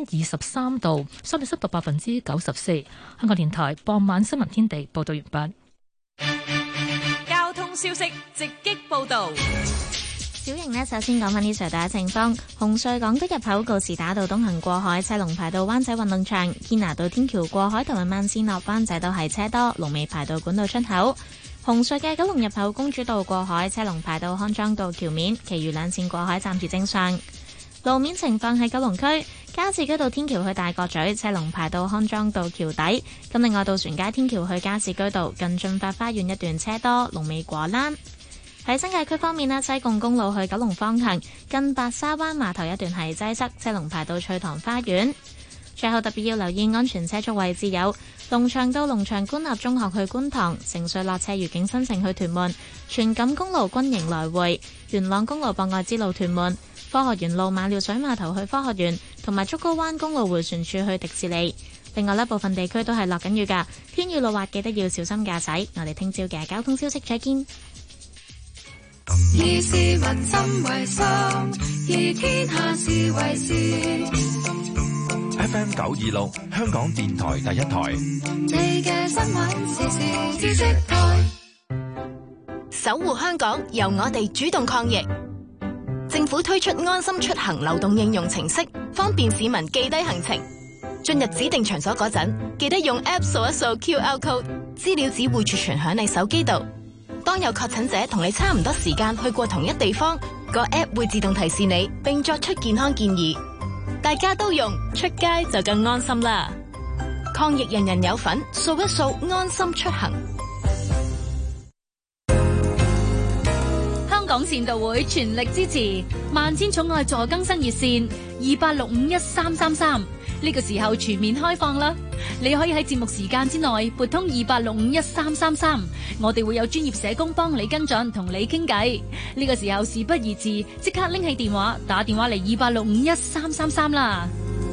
23度，相對濕度94%。香港電台傍晚新聞天地報道完畢。 交通消息直擊報道。 小瑩呢，首先講返呢隧道嘅情況。紅隧港島入口告士打道東行過海車龍排到灣仔運動場，堅拿道天橋過海同埋慢線落灣仔都係車多，龍尾排到管道出口。紅隧嘅九龍入口公主道過海車龍排到康莊道橋面，其餘兩線過海暫時正常。路面情況喺九龍區加士居道天橋去大角咀車龍排到康莊道橋底，咁另外渡船街天橋去加士居道近駿發花園一段車多，龍尾果欄。喺新界區方面呢，西貢公路去九龍方向近白沙灣碼頭一段係擠塞，車龍排到翠塘花園。最後特別要留意安全車速位置有龍翔道龍翔官立中學去觀塘、城隧落斜愉景新城去屯門、荃錦公路軍營來回、元朗公路博愛之路屯門、科學園路馬料水碼頭去科學園，同埋竹篙灣公路迴旋處去迪士尼。另外呢，部分地區都係落緊雨㗎，天雨路滑，記得要小心駕駛。我哋聽朝嘅交通消息再見。 以市民心為心，以天下事為事。 FM 926，香港電台第一台。 你嘅新聞時事知識台。 守護香港，由我哋主動抗疫。政府推出安心出行流動應用程式，方便市民記低行程。進入指定場所嗰陣，記得用 App 掃一掃 QR code， 資料只會儲存響你手機度。當有確診者同你差唔多時間去過同一地方，個 App 會自動提示你，並作出健康建議。大家都用，出街就更安心啦！抗疫人人有份，掃一掃安心出行。 香港善道會全力支持萬千寵愛助更生熱線28651333，呢個時候全面開放啦！你可以喺節目時間之內撥通28651333，我哋會有專業社工幫你跟進，同你傾偈。呢個時候事不宜遲，即刻拎起電話打電話嚟28651333啦！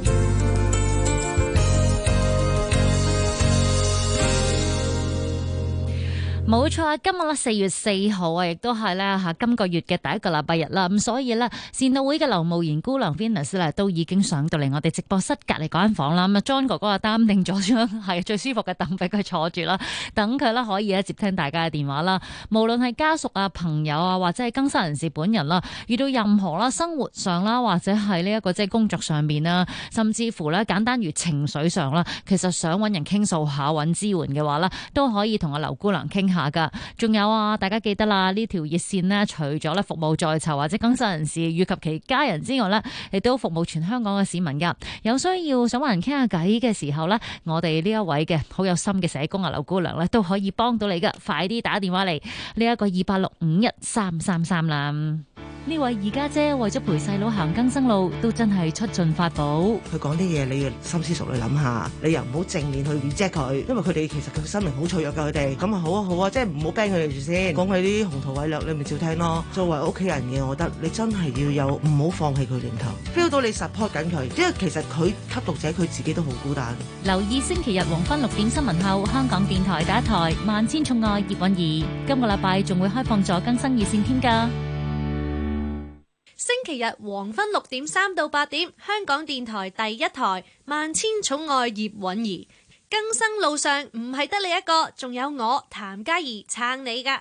冇錯，今日咧4月4號啊，亦都係咧今個月嘅第一個禮拜日啦。咁所以咧，善道會嘅劉慕賢姑娘 Venus 咧都已經上到嚟我哋直播室隔離嗰間房啦。咁啊，John 哥哥啊擔定咗張係最舒服嘅凳俾佢坐住啦，等佢啦可以接聽大家嘅電話啦。無論係家屬啊、朋友啊，或者係更生人士本人啦，遇到任何啦生活上啦，或者係呢一個即係工作上面啦，甚至乎咧簡單如情緒上啦，其實想揾人傾訴下、揾支援嘅話啦，都可以同阿劉姑娘傾下噶。仲有啊，大家記得啦，呢條熱線呢，除咗咧服務在囚或者更生人士以及其家人之外呢，亦都服務全香港嘅市民噶。有需要想揾人傾下偈嘅時候呢，我哋呢一位嘅好有心嘅社工啊，劉姑娘呢，都可以幫到你噶。快啲打電話嚟呢一個28651333啦。呢位二家姐為咗陪細佬行更生路，都真係出盡法寶。 佢講啲嘢，你要深思熟慮諗下，你又唔好正面去 reject 佢，因為佢哋其實佢生命好脆弱噶，佢哋咁啊好啊好啊，即係唔好 ban 佢哋住先，講佢啲宏圖偉略，你咪照聽咯。作為屋企人嘅，我覺得你真係要有唔好放棄佢念頭 ，feel 到你 support 緊佢，因為其實佢吸毒者佢自己都好孤單。 留意星期日黃昏6點新聞後，香港電台第一台萬千寵愛葉韻儀，今個禮拜仲會開放咗更生熱線添㗎。 星期日黃昏6點3到8點，香港電台第一台萬千寵愛葉韻儀，更生路上唔係得你一個，仲有我譚嘉儀撐你㗎。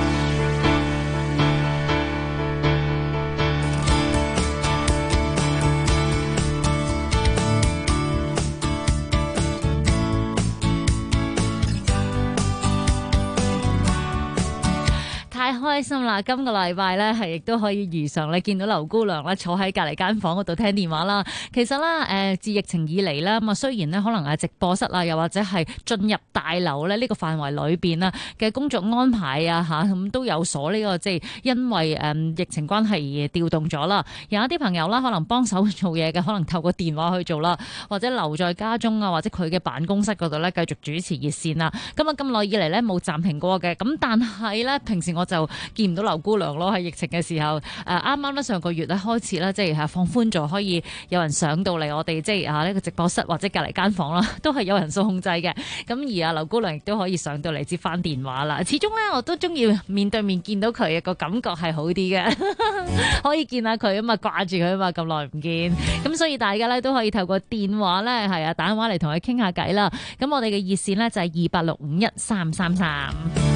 太開心啦！今個禮拜咧係亦都可以如常你見到劉姑娘咧坐喺隔離間房嗰度聽電話啦。其實咧自疫情以嚟啦，咁啊雖然咧可能直播室啊，又或者係進入大樓咧呢個範圍裏邊啦嘅工作安排啊咁都有所呢個即係因為疫情關係而調動咗啦。有一啲朋友啦可能幫手做嘢嘅，可能透過電話去做啦，或者留在家中啊，或者佢嘅辦公室嗰度咧繼續主持熱線啦。咁耐以嚟咧冇暫停過嘅，咁但係咧平時我就就見唔到劉姑娘咯。喺疫情嘅時候，啱啱咧上個月咧開始咧，即係放寬咗，可以有人上到嚟我哋即係呢個直播室或者隔離間房啦，都係有人數控制嘅。咁而劉姑娘亦都可以上到嚟接翻電話啦。始終咧我都中意面對面見到佢，個感覺係好啲嘅，可以見下佢啊嘛，掛住佢啊嘛，咁耐唔見。咁所以大家咧都可以透過電話咧打電話嚟同佢傾下偈啦。咁我哋嘅熱線咧就係28613333。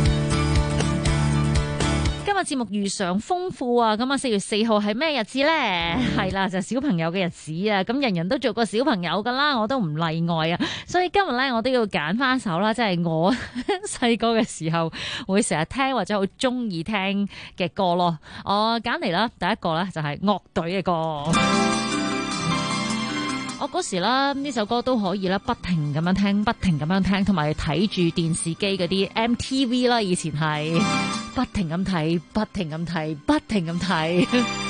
今日節目如常豐富啊！咁啊4月4號係咩日子呢？係啦，就係小朋友嘅日子啊！咁人人都做過小朋友噶啦，我都唔例外啊！所以今日呢，我都要揀翻首啦，即係我細個嘅時候會成日聽或者好中意聽嘅歌咯。我揀嚟啦，第一個呢就係樂隊嘅歌。我嗰時啦，呢首歌都可以啦，不停咁樣聽，不停咁樣聽，同埋睇住電視機嗰啲 MTV 啦，以前係不停咁睇，不停咁睇，不停咁睇。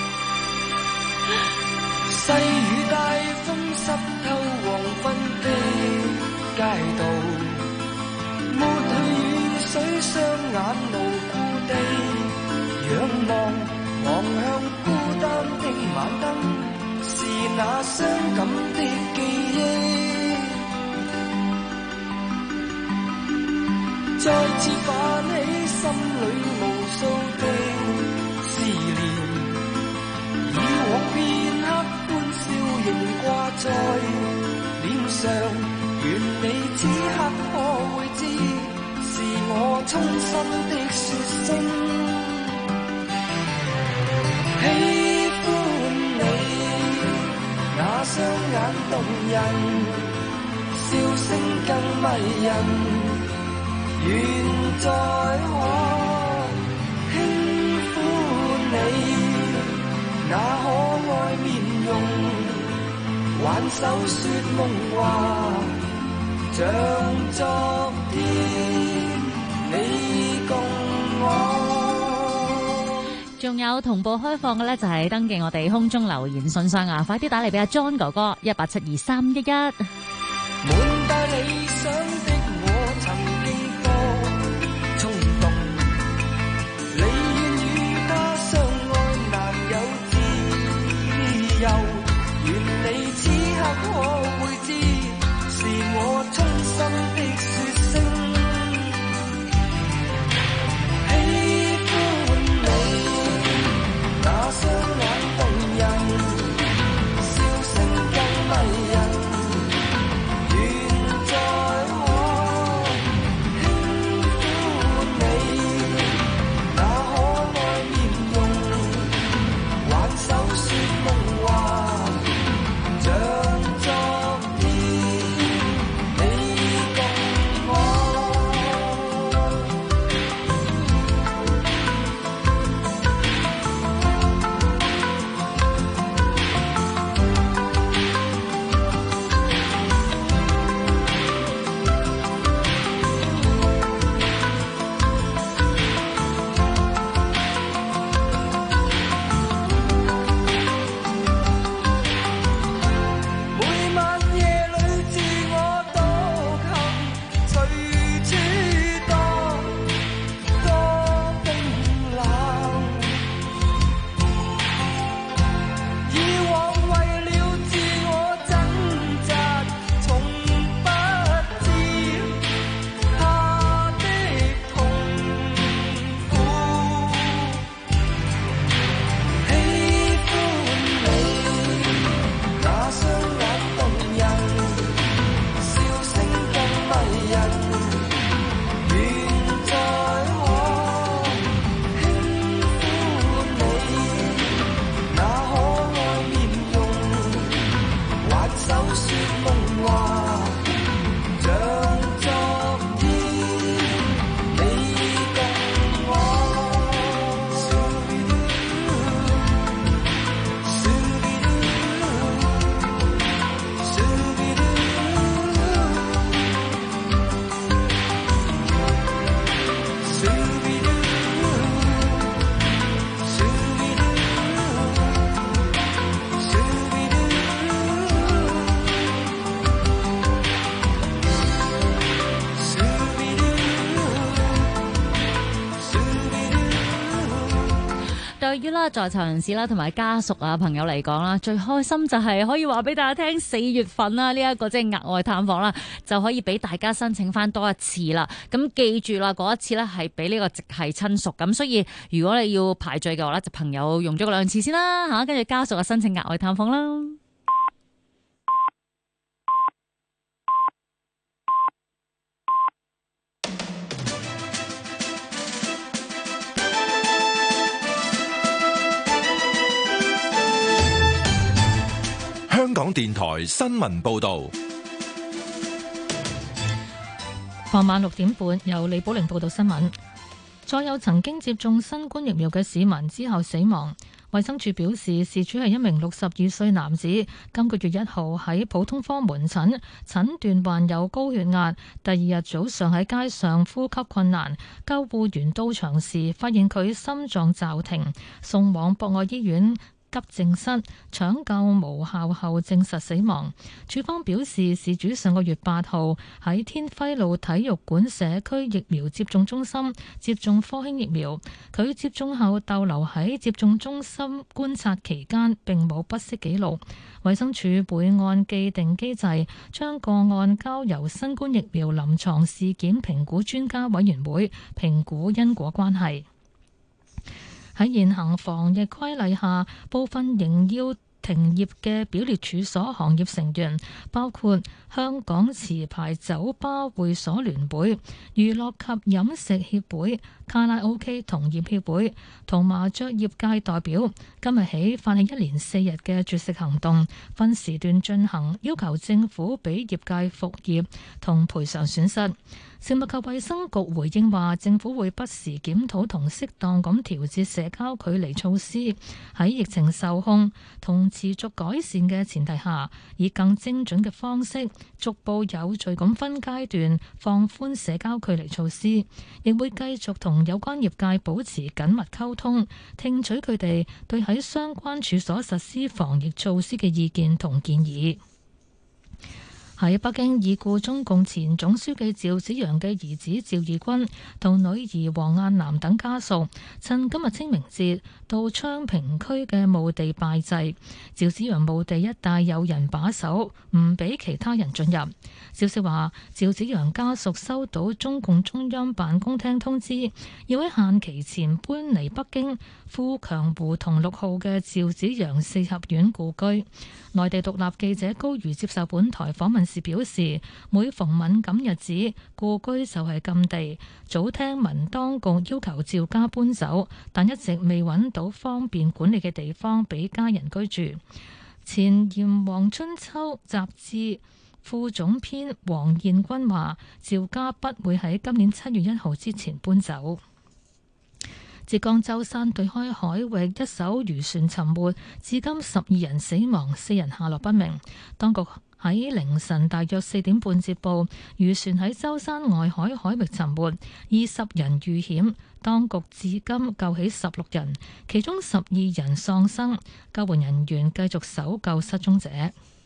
細雨大風濕透黃昏的街道，抹去雨水，雙眼無故地仰望，望向孤單的晚燈。是那傷感的記憶，再次泛起心裏無數的思念。以往片刻歡笑仍掛在臉上，願你此刻可會知，是我衷心的說聲喜歡你。那雙眼動人，笑聲更迷人，願再可輕撫你，那可愛面容，挽手說夢話，像昨天你共我。 仲有同步開放嘅咧，就係登記我哋空中留言信箱啊！快啲打嚟俾阿 John 哥哥1872311。 滿帶理想的我曾經多衝動，你願與他相愛難有自由，願你此刻可會知，是我衷心的說聲。雙眼動人，笑聲更迷人，願再可輕撫你，那可愛面容，挽手說夢話，像昨天你共我。 對於啦在囚人士啦同埋家屬啊朋友嚟講啦，最開心就係可以話俾大家聽，4月份啦呢一個即係額外探訪啦，就可以俾大家申請翻多一次啦。咁記住啦，嗰一次咧係俾呢個直系親屬，咁所以如果你要排序嘅話咧，就朋友用咗2次先啦嚇，跟住家屬啊申請額外探訪啦。 香港電台新聞報道， 傍晚6點半，由李寶玲報道新聞。再有曾經接種新冠疫苗嘅市民之後死亡，衛生署表示，事主係一名62歲男子，今個月1號喺普通科門診診斷患有高血壓，第2日早上喺街上呼吸困難，救護員到場時發現佢心臟驟停，送往博愛醫院急症室搶救無效後證實死亡。署方表示，事主上個月8號喺天輝路體育館社區疫苗接種中心接種科興疫苗，佢接種後逗留喺接種中心觀察期間並冇不適記錄。衛生署會按既定機制將個案交由新冠疫苗臨床事件評估專家委員會評估因果關係。喺現行防疫規例下，部分仍要停業嘅表列處所行業成員包括香港持牌酒吧會所聯會、娛樂及飲食協會、卡拉 OK 同業協會同麻雀業界代表，今日起發起一連4日嘅絕食行動，分時段進行，要求政府俾業界復業同賠償損失。食物及衛生局回應話，政府會不時檢討同適當咁調節社交距離措施，喺疫情受控同持續改善嘅前提下，以更精準嘅方式逐步有序咁分階段放寬社交距離措施，亦會繼續同有關業界保持緊密溝通，聽取佢哋對喺相關處所實施防疫措施嘅意見同建議。喺北京，已故中共前總書記趙紫陽嘅兒子趙義軍同女兒王雁南等家屬，趁今日清明節到昌平區嘅墓地拜祭。趙紫陽墓地一帶有人把守，唔俾其他人進入。消息話，趙紫陽家屬收到中共中央辦公廳通知，要喺限期前搬離北京富強胡同6號嘅趙紫陽四合院故居。內地獨立記者高瑜接受本台訪問時表示，每逢敏感日子，故居就係禁地。早聽聞當局要求趙家搬走，但一直未揾到方便管理嘅地方俾家人居住。前《炎黃春秋》雜誌副總編黃燕君話，趙家不會喺今年7月1號之前搬走。浙江舟山對開海域一艘漁船沉沒，至今12人死亡，4人下落不明。當局喺凌晨大約4點半接報，漁船喺舟山外海海域沉沒，20人遇險。當局至今救起16人，其中12人喪生，救援人員繼續搜救失蹤者。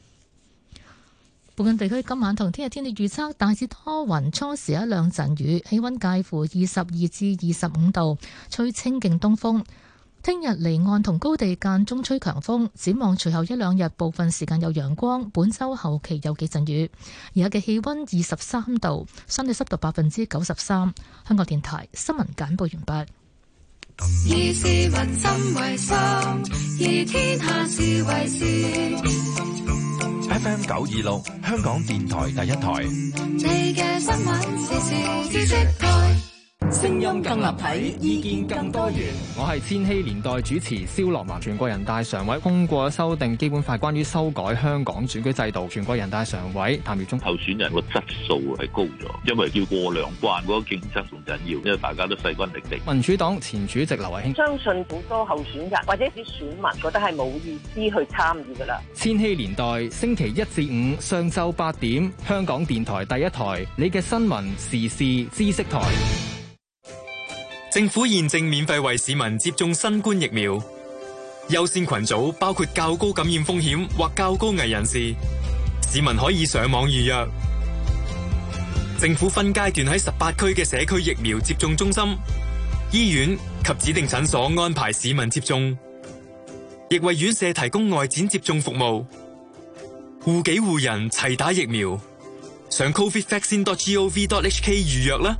部分地區今晚同聽日天氣預測，大致多雲，初時一兩陣雨，氣溫介乎22至25度，吹清勁東風。聽日離岸同高地間中吹強風，展望隨後一兩日部分時間有陽光，本週後期有幾陣雨。而家嘅氣溫23度，相對濕度93%。香港電台新聞簡報完畢。 以市民心為心，以天下事為事。 FM 926，香港電台第一台。 你嘅新聞時事知識台。 聲音更立體，意見更多元。我係千禧年代主持蕭樂文。全國人大常委通過修訂基本法，關於修改香港選舉制度。全國人大常委譚耀宗， 候選人個質素係高咗，因為要過兩關，嗰個競爭仲緊要，因為大家都勢均力敵。 民主黨前主席劉慧卿， 相信好多候選人或者啲選民覺得係冇意思去參與噶啦。 千禧年代星期1至5上晝8點，香港電台第一台，你嘅新聞時事知識台。 政府現正免費為市民接種新冠疫苗，優先群組包括較高感染風險或較高危人士，市民可以上網預約。政府分階段喺18區嘅社區疫苗接種中心醫院及指定診所安排市民接種，亦為院舍提供外展接種服務。護己護人齊打疫苗，上 covidvaccine.gov.hk 預約啦。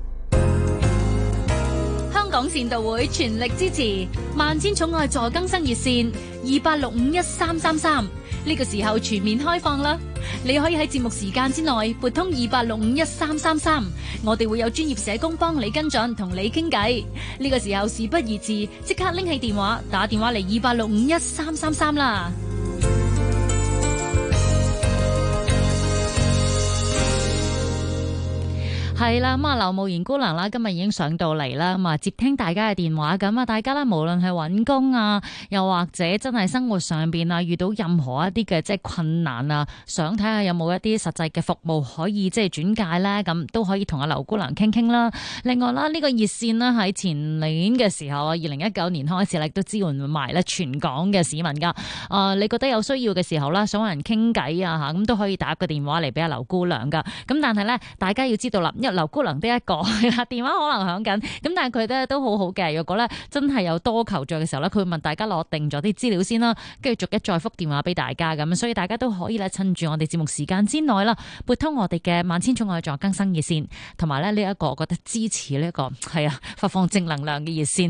香港善導會全力支持萬千寵愛助更生熱線28651333，呢個時候全面開放啦！你可以喺節目時間之內撥通28651333，我哋會有專業社工幫你跟進，同你傾偈。呢個時候事不宜遲，即刻拎起電話打電話嚟28651333啦！ 係啦，咁啊，劉慕賢姑娘啦，今日已經上到嚟啦，咁啊接聽大家嘅電話，咁啊，大家咧無論係揾工啊，又或者真係生活上邊啊，遇到任何一啲嘅即係困難啊，想睇下有冇一啲實際嘅服務可以即係轉介咧，咁都可以同阿劉姑娘傾傾啦。另外啦，呢個熱線呢，喺前年嘅時候啊，2019年開始咧都支援埋咧全港嘅市民噶。你覺得有需要嘅時候啦，想揾人傾偈啊嚇，咁都可以打個電話嚟俾阿劉姑娘噶。咁但係咧，大家要知道啦，劉姑娘得一個電話可能響緊，咁但係佢咧都好好嘅。如果咧真係有多求助嘅時候咧，佢會問大家攞定咗啲資料先啦，跟住逐一再覆電話俾大家咁，所以大家都可以咧趁住我哋節目時間之內啦，撥通我哋嘅萬千寵愛助更生熱線，同埋咧呢一個我覺得支持呢一個係啊發放正能量嘅熱線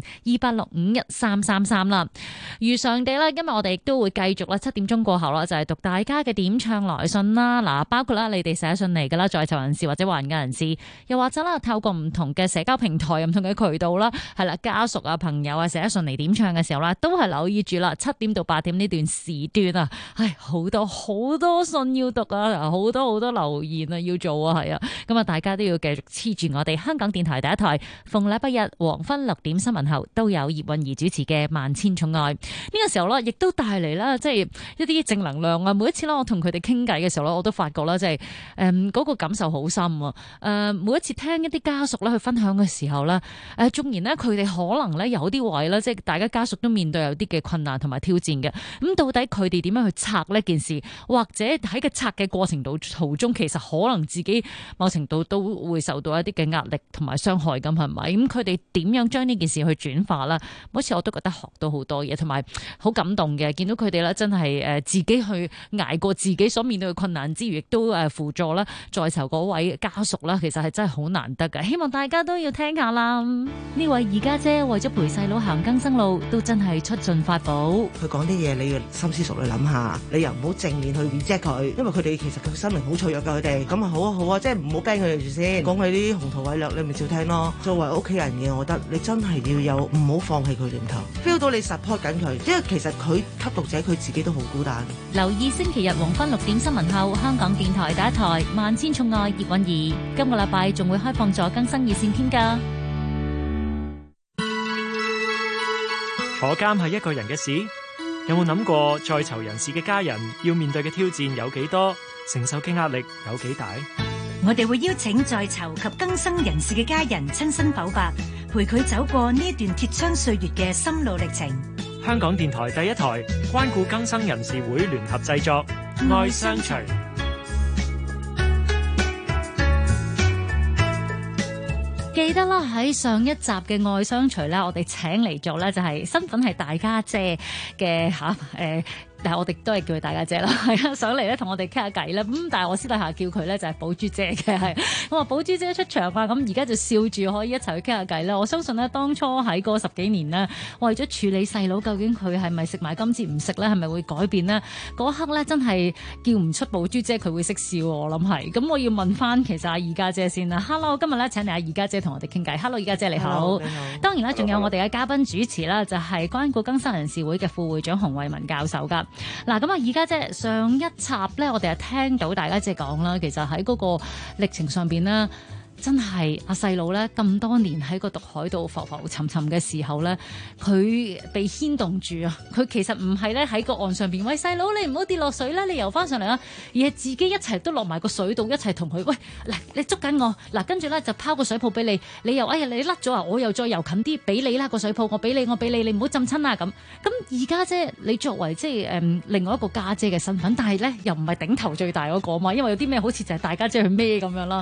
28651333啦。如常地啦，今日我哋亦都會繼續啦，7點鐘過後啦，就係讀大家嘅點唱來信啦。嗱，包括啦你哋寫信嚟噶啦，在囚人士或者患嘅人士。又或者啦，透過唔同嘅社交平台、唔同嘅渠道啦，係啦，家屬啊、朋友啊寫信嚟點唱嘅時候啦，都係留意住啦。7點到8點呢段時段啊，好多好多信要讀啊，好多好多留言啊要做啊，係啊，咁啊，大家都要繼續黐住我哋香港電台第一台，逢禮拜日黃昏6點新聞後都有葉韻儀主持嘅《萬千寵愛》。呢個時候咧，亦都帶嚟啦，即係一啲正能量啊！每一次咧，我同佢哋傾偈嘅時候咧，我都發覺啦，即係嗰個感受好深啊！每一次聽一啲家屬咧去分享嘅時候咧，縱然咧佢哋可能咧有啲位咧，即係大家家屬都面對有啲嘅困難同埋挑戰嘅。咁到底佢哋點樣去拆呢件事，或者喺個拆嘅過程途中，其實可能自己某程度都會受到一啲嘅壓力同埋傷害咁，係咪？咁佢哋點樣將呢件事去轉化啦？每次我都覺得學到好多嘢，同埋好感動嘅。見到佢哋咧，真係自己去捱過自己所面對嘅困難之餘，亦都輔助啦在囚嗰位家屬啦。其實係真係好難得嘅，希望大家都要聽下啦。呢位二家姐為咗陪細佬行更生路，都真係出盡法寶。 佢講啲嘢你要深思熟慮諗下，你又唔好正面去 reject 佢，因為佢哋其實佢生命好脆弱㗎，佢哋咁啊好啊好啊，即係唔好 ban 佢哋住先。講佢啲宏圖偉略，你咪照聽咯。作為屋企人嘅，我覺得你真係要有唔好放棄佢念頭 ，feel 到你 support 緊佢，因為其實佢吸毒者佢自己都好孤單。 留意星期日黃昏6點新聞後，香港電台第一台《萬千寵愛葉韻儀》，今個禮拜仲會開放助更生熱線添㗎。 坐監係一個人嘅事，有冇諗過在囚人士嘅家人要面對嘅挑戰有幾多，承受嘅壓力有幾大？ 我哋會邀請在囚及更生人士嘅家人親身剖白，陪佢走過呢段鐵窗歲月嘅心路歷程。 香港電台第一台關顧更生人士會聯合製作《愛相隨》。 記得啦，喺上一集嘅愛相隨咧，我哋請嚟做咧就係身份係大家姐嘅但係我哋都係叫佢大家姐啦，係啊，上嚟咧同我哋傾下偈啦。咁但係我私底下叫佢咧就係寶珠姐嘅，係我話寶珠姐出場啊，咁而家就笑住可以一齊去傾下偈啦。我相信呢，當初喺嗰10幾年呢，為咗處理細佬，究竟佢係咪食埋今次唔食咧，係咪會改變呢？嗰刻咧真係叫唔出寶珠姐佢會識笑，我諗係。咁我要問翻其實阿二家姐先啦。Hello， 今日咧請嚟阿二家姐同我哋傾偈。Hello， 二家姐你好。Hello， 你好。當然啦，仲有我哋嘅嘉賓主持啦，就係關顧更生人士會嘅副會長洪慧文教授噶。嗱，咁啊，而家即係上一集咧，我哋係聽到大家即係講啦，其實喺嗰個歷程上邊咧，真係阿細佬咧咁多年喺個毒海度浮浮沉沉嘅時候咧，佢被牽動住啊！佢其實唔係咧喺個岸上邊，喂細佬你唔好跌落水啦，你游翻上嚟啦，而係自己一齊都落埋個水度，一齊同佢喂嗱，你捉緊我嗱，跟住咧就拋個水泡俾你，你又哎呀你甩咗啊，我又再游近啲俾你啦個水泡，我俾你，你唔好浸親啊咁。咁而家姐你作為即係另外一個家姐嘅身份，但係咧又唔係頂頭最大嗰個嘛，因為有啲咩好似就係大家姐去孭咁樣啦。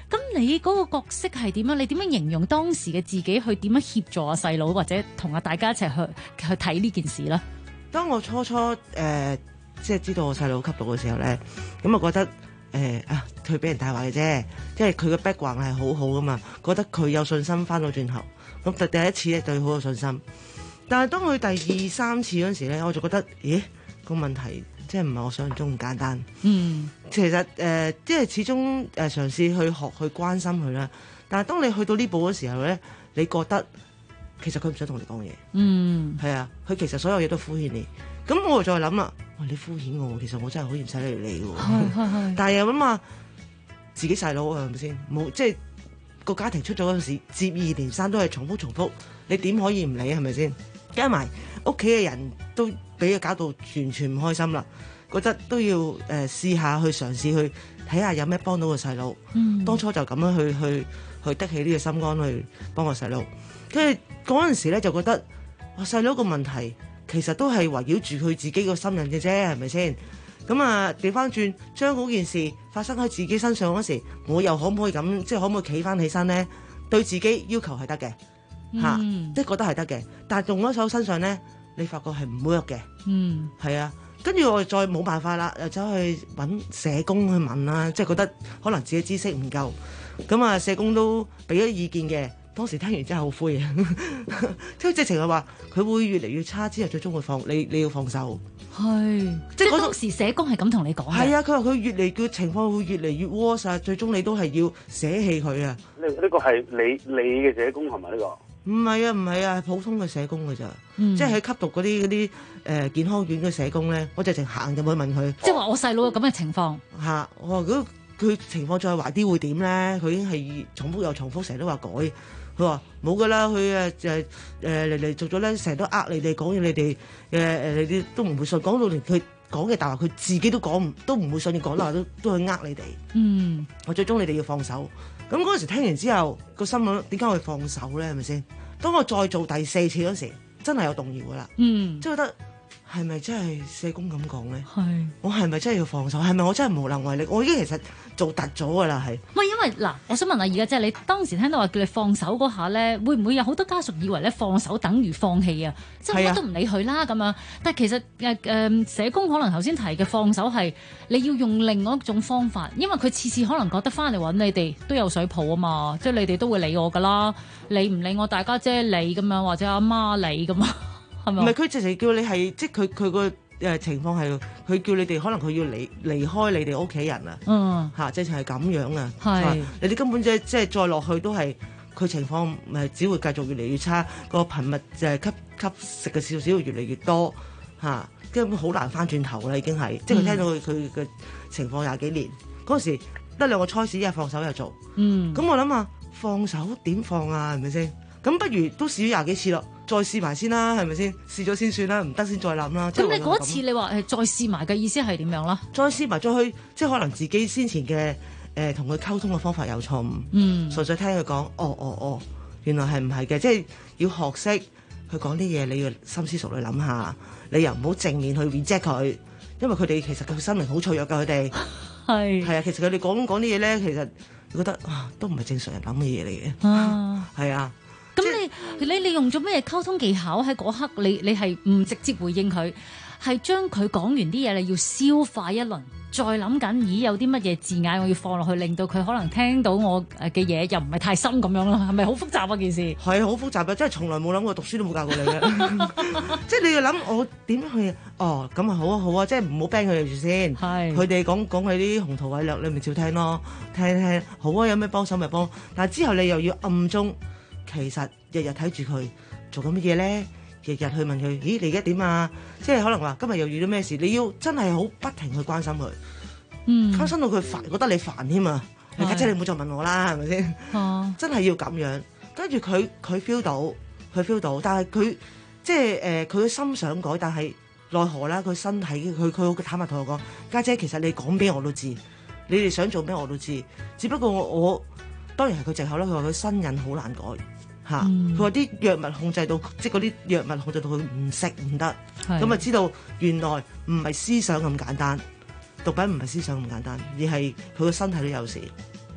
咁你嗰個角色係點樣？你點樣形容當時嘅自己去點樣協助阿細佬，或者同阿大家一齊去睇呢件事咧？ 當我初即係知道我細佬吸毒嘅時候咧，咁我覺得佢俾人帶壞嘅啫，即係佢嘅 background 係好好噶嘛，覺得佢有信心翻到轉頭。咁第一次咧對佢好有信心，但係當佢第2、3次嗰陣時咧，我就覺得，咦，個問題即係唔係我想象中咁簡單。其實即係始終嘗試去學去關心佢啦。但係當你去到呢步嘅時候咧，你覺得其實佢唔想同你講嘢。係啊，佢其實所有嘢都敷衍你。咁我就再諗啦，你敷衍我，其實我真係好唔使理你喎。但係又諗下自己細佬係咪先？冇即係個家庭出咗嗰陣時，接二連三都係重複，你點可以唔理係咪先？加埋屋企嘅人都俾佢搞到完全唔開心啦，覺得都要試下去嘗試去睇下有咩幫到個細佬。當初就咁樣去得起呢個心肝去幫個細佬。跟住嗰陣時咧就覺得我細佬個問題其實都係圍繞住佢自己個心人嘅啫，係咪先？咁啊調翻轉，將嗰件事發生喺自己身上嗰時，我又可唔可以咁，即係可唔可以企翻起身咧？對自己要求係得嘅，即係覺得係得嘅。但係用咗手身上咧，你發覺係唔 work 嘅。係啊。跟住我再冇辦法啦，又走去揾社工去問啦，即係覺得可能自己知識唔夠。咁啊，社工都俾咗意見嘅。當時聽完真係好灰啊！即係直情係話佢會越嚟越差，之後最終會放你要放手。 即係當時社工係咁同你講嘅。係啊，佢話佢越嚟嘅情況會越嚟越 worse 啊，最終你都係要捨棄佢啊！ 呢個係你嘅社工係咪呢個？ 唔係啊，係普通嘅社工㗎咋。即係喺吸毒嗰啲健康院嘅社工咧，我直情行入去問佢。 即係話我細佬有咁嘅情況。 我話如果佢情況再壞啲會點咧？佢已經係重複又重複，成日都話改。佢話冇噶啦，佢嚟做咗咧，成日都呃你哋講嘢，你哋你哋都唔會信，講到連佢講嘅大話，佢自己都唔會信，你講大話都去呃你哋。我最終你哋要放手。咁嗰陣時聽完之後，個心諗點解我要放手咧？係咪先？當我再做第4次嗰時，真係有動搖噶啦。即係覺得係咪真係社工咁講咧？我係咪真係要放手？係咪我真係無能為力？我已經其實做突咗噶啦，係。唔係因為嗱，我想問下而家即係你當時聽到話叫你放手嗰下咧，會唔會有好多家屬以為咧放手等於放棄啊？即係乜都唔理佢啦咁樣。但係其實社工可能頭先提嘅放手係你要用另外一種方法，因為佢次次可能覺得翻嚟揾你哋都有水泡啊嘛，即係你哋都會理我噶啦，理唔理我大家姐理咁樣，或者阿媽理咁啊？係咪？唔係佢直情叫你係，即係佢個情況係，佢叫你哋可能佢要離開你哋屋企人啊。直情係咁樣啊。你哋根本即係再落去都係佢情況，只會繼續越嚟越差。個頻密就係吸食嘅少少越嚟越多根本好難翻轉頭啦，已經係。即係佢聽到佢嘅情況20幾年嗰時，得2個 choice，一係放手一係做。咁我諗下放手點放啊？係咪先？咁不如都試咗20幾次咯。再試埋先啦，係咪先？試咗先算啦，唔得先再諗啦。 咁你嗰次你話再試埋嘅意思係點樣啦？ 再試埋再去，即係可能自己先前嘅同佢溝通嘅方法有錯誤。純粹聽佢講，原來係唔係嘅？即係要學識佢講啲嘢，你要深思熟慮諗下，你又唔好正面去 reject 佢，因為佢哋其實佢生命好脆弱㗎，佢哋係啊，其實佢哋講啲嘢咧，其實覺得都唔係正常人諗嘅嘢嚟嘅。係啊。 咁你用咗咩溝通技巧喺嗰刻？你係唔直接回應佢，係將佢講完啲嘢，你要消化一輪，再諗緊，咦有啲乜嘢字眼我要放落去，令到佢可能聽到我嘅嘢又唔係太深咁樣咯？係咪好複雜啊件事？係好複雜嘅，真係從來冇諗過，讀書都冇教過你嘅。即係你要諗我點樣去？咁啊好啊好啊，即係唔好 ban 佢哋住先。佢哋講佢啲鴻圖偉略，你咪照聽咯，聽好啊，有咩幫手咪幫。但係之後你又要暗中。其實日日睇住佢做緊乜嘢咧，日日去問佢，咦你而家點啊？即係可能話今日又遇到咩事，你要真係好不停去關心佢，關心到佢煩，覺得你煩添啊！家姐你唔好再問我啦，係咪先？真係要咁樣，跟住佢 feel 到，但係佢即係佢嘅心想改，但係奈何啦，佢身體佢好坦白同我講，家姐其實你講俾我都知，你哋想做咩我都知，只不過我當然係佢藉口啦。佢話佢身癮好難改。佢話啲藥物控制到，即係嗰啲藥物控制到佢唔食唔得，咁啊知道原來唔係思想咁簡單，毒品唔係思想咁簡單，而係佢個身體都有事。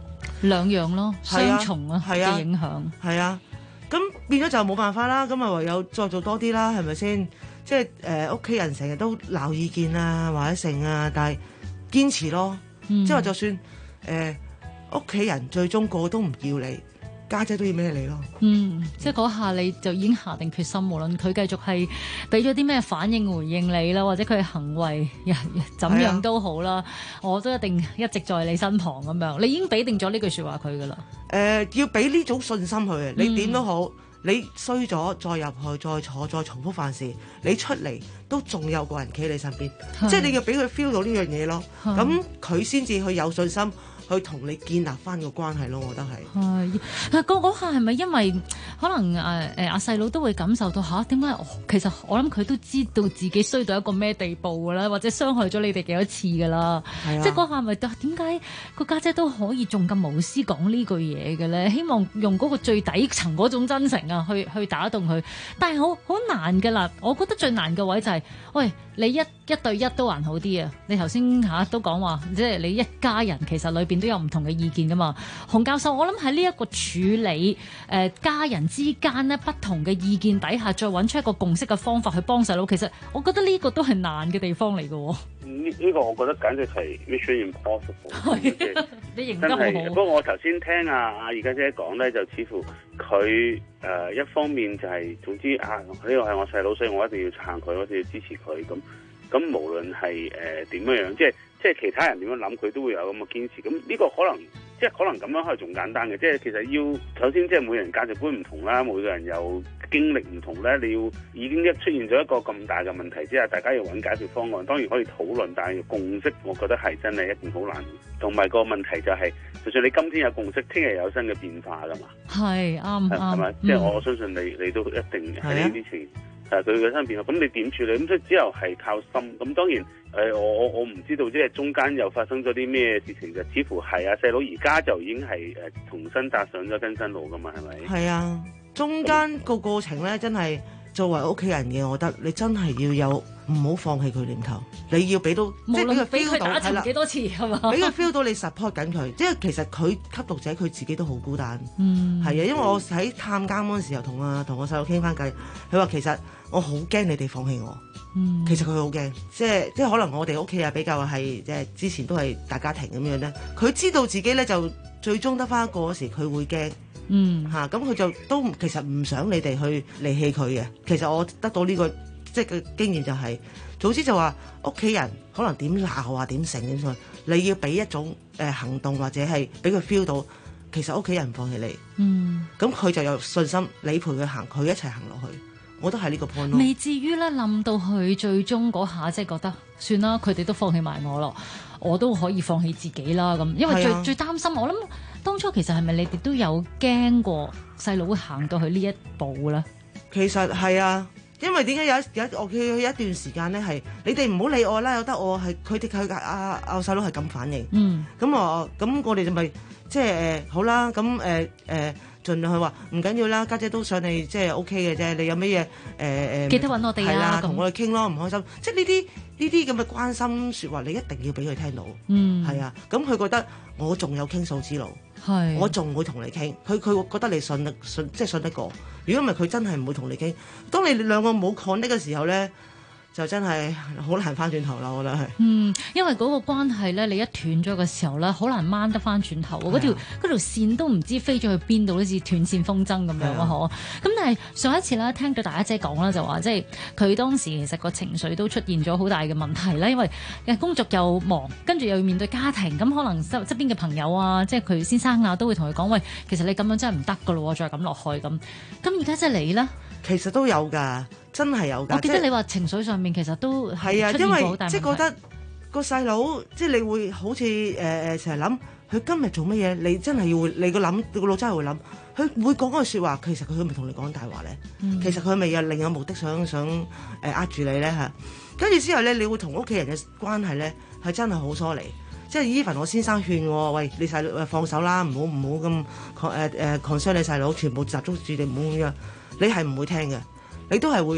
兩樣咯，雙重嘅影響。 係啊，咁變咗就冇辦法啦，咁啊唯有再做多啲啦，係咪先？即係屋企人成日都鬧意見啊，或者成啊，但係堅持咯，即係話就算屋企人最終個都唔要你，家姐都要孭你咯。 即係嗰下你就已經下定決心，無論佢繼續係俾咗啲咩反應回應你啦，或者佢嘅行為怎樣都好啦，我都一定一直在你身旁咁樣。你已經俾定咗呢句説話佢噶啦。 要俾呢種信心佢，你點都好。你衰咗再入去再坐再重複犯事，你出嚟都仲有個人企你身邊，即係你要俾佢 feel 到呢樣嘢咯。咁佢先至去有信心去同你建立翻個關係咯。我覺得係。 嗰下係咪因為可能阿細佬都會感受到嚇點解？其實我諗佢都知道自己衰到一個咩地步㗎啦，或者傷害咗你哋幾多次㗎啦。即係嗰下咪點解個家姐都可以仲咁無私講呢句嘢嘅咧？希望用嗰個最底層嗰種真誠啊，去打動佢。但係好難㗎啦。我覺得最難嘅位就係，喂，你一對一都還好啲啊。你頭先都講話，即係你一家人其實裏邊都有唔同嘅意見㗎嘛。洪教授，我諗喺呢一個處理家人之間咧不同嘅意見底下，再揾出一個共識嘅方法去幫細佬，其實我覺得呢個都係難嘅地方嚟嘅。 呢個我覺得簡直係 mission impossible。 你認得好好。 不過我頭先聽阿二家姐講咧，就似乎佢一方面就係、總之呢個係我細佬，所以我一定要撐佢，我一定要支持佢。咁無論係點樣，即係其他人點樣諗，佢都會有咁嘅堅持。咁呢個可能咁樣係仲簡單嘅，即係其實要首先即係每人價值觀唔同啦，每個人有經歷唔同咧，你要已經出現咗一個咁大嘅問題之下，大家要揾解決方案，當然可以討論，但係共識，我覺得係真係一件好難。同埋個問題就係，就算你今天有共識，聽日有新嘅變化噶嘛。係啱係咪？即係我相信你都一定喺呢啲情。佢嘅身邊，咁你點處理？咁所以之後係靠心。咁當然，我唔知道，即係中間又發生咗啲咩事情，就似乎係細佬而家就已經係重新踏上咗更新路噶嘛，係咪？係啊，中間個過程咧，真係作為屋企人嘅，我覺得你真係要有唔好放棄佢念頭，你要俾到，即係俾佢 feel 到，係啦，幾多次係嘛？俾佢 feel 到你 support 緊佢，即係其實佢吸毒者佢自己都好孤單。係啊，因為我喺探監嗰陣時候同我細佬傾翻偈，佢話其實我好驚你哋放棄我。其實佢好驚，即係可能我哋屋企啊比較係即係之前都係大家庭咁樣咧。佢知道自己咧就最終得翻一個嗰時，佢會驚。咁佢就都其實唔想你哋去離棄佢嘅。其實我得到呢個即係嘅經驗就係，早知就話屋企人可能點鬧啊點成點算，你要俾一種行動或者係俾佢 feel 到，其實屋企人唔放棄你。咁佢就有信心，你陪佢行，佢一齊行落去。我都係呢個 point 咯，未至於咧冧到佢最終嗰下，即係覺得算啦，佢哋都放棄埋我咯，我都可以放棄自己啦咁。因為最擔心，我諗當初其實係咪你哋都有驚過細佬會行到去呢一步咧？其實係啊，因為點解我有一段時間咧係你哋唔好理我啦，有得我係佢阿細佬係咁反應。咁我哋就咪即係好啦，咁盡量去話唔緊要啦，家姐都想你即係 OK 嘅啫。你有咩嘢記得揾我哋啊，同我哋傾咯，唔開心。即係呢啲咁嘅關心説話，你一定要俾佢聽到。係啊，咁佢覺得我仲有傾訴之路，我仲會同你傾。佢覺得你信得過。如果唔係，佢真係唔會同你傾。當你兩個冇 connect 嘅時候咧，就真係好難翻轉頭啦，我覺得係。因為嗰個關係咧，你一斷咗嘅時候咧，好難掹得翻轉頭。嗰條線都唔知飛咗去邊度，好似斷線風箏咁樣啊！嗬。咁但係上一次咧，聽到大家姐講啦，就話即係佢當時其實個情緒都出現咗好大嘅問題啦，因為工作又忙，跟住又要面對家庭，咁可能側邊嘅朋友啊，即係佢先生啊，都會同佢講：喂，其實你咁樣真係唔得噶咯，再咁落去咁。咁而家即係你咧，其實都有㗎。真係有㗎！我記得你話情緒上面其實都係啊，因為即係覺得個細佬，即係你會好似成日諗佢今日做乜嘢，你真係要你個腦真係會諗，佢會講嗰句説話，其實佢係咪同你講大話咧？其實佢咪有另有目的想呃住你咧嚇？跟住之後咧，你會同屋企人嘅關係咧係真係好疏離。即係 even 我先生勸我，喂，你細佬放手啦，唔好咁concern你細佬，全部集中注定唔好咁樣，你係唔會聽嘅。你都係會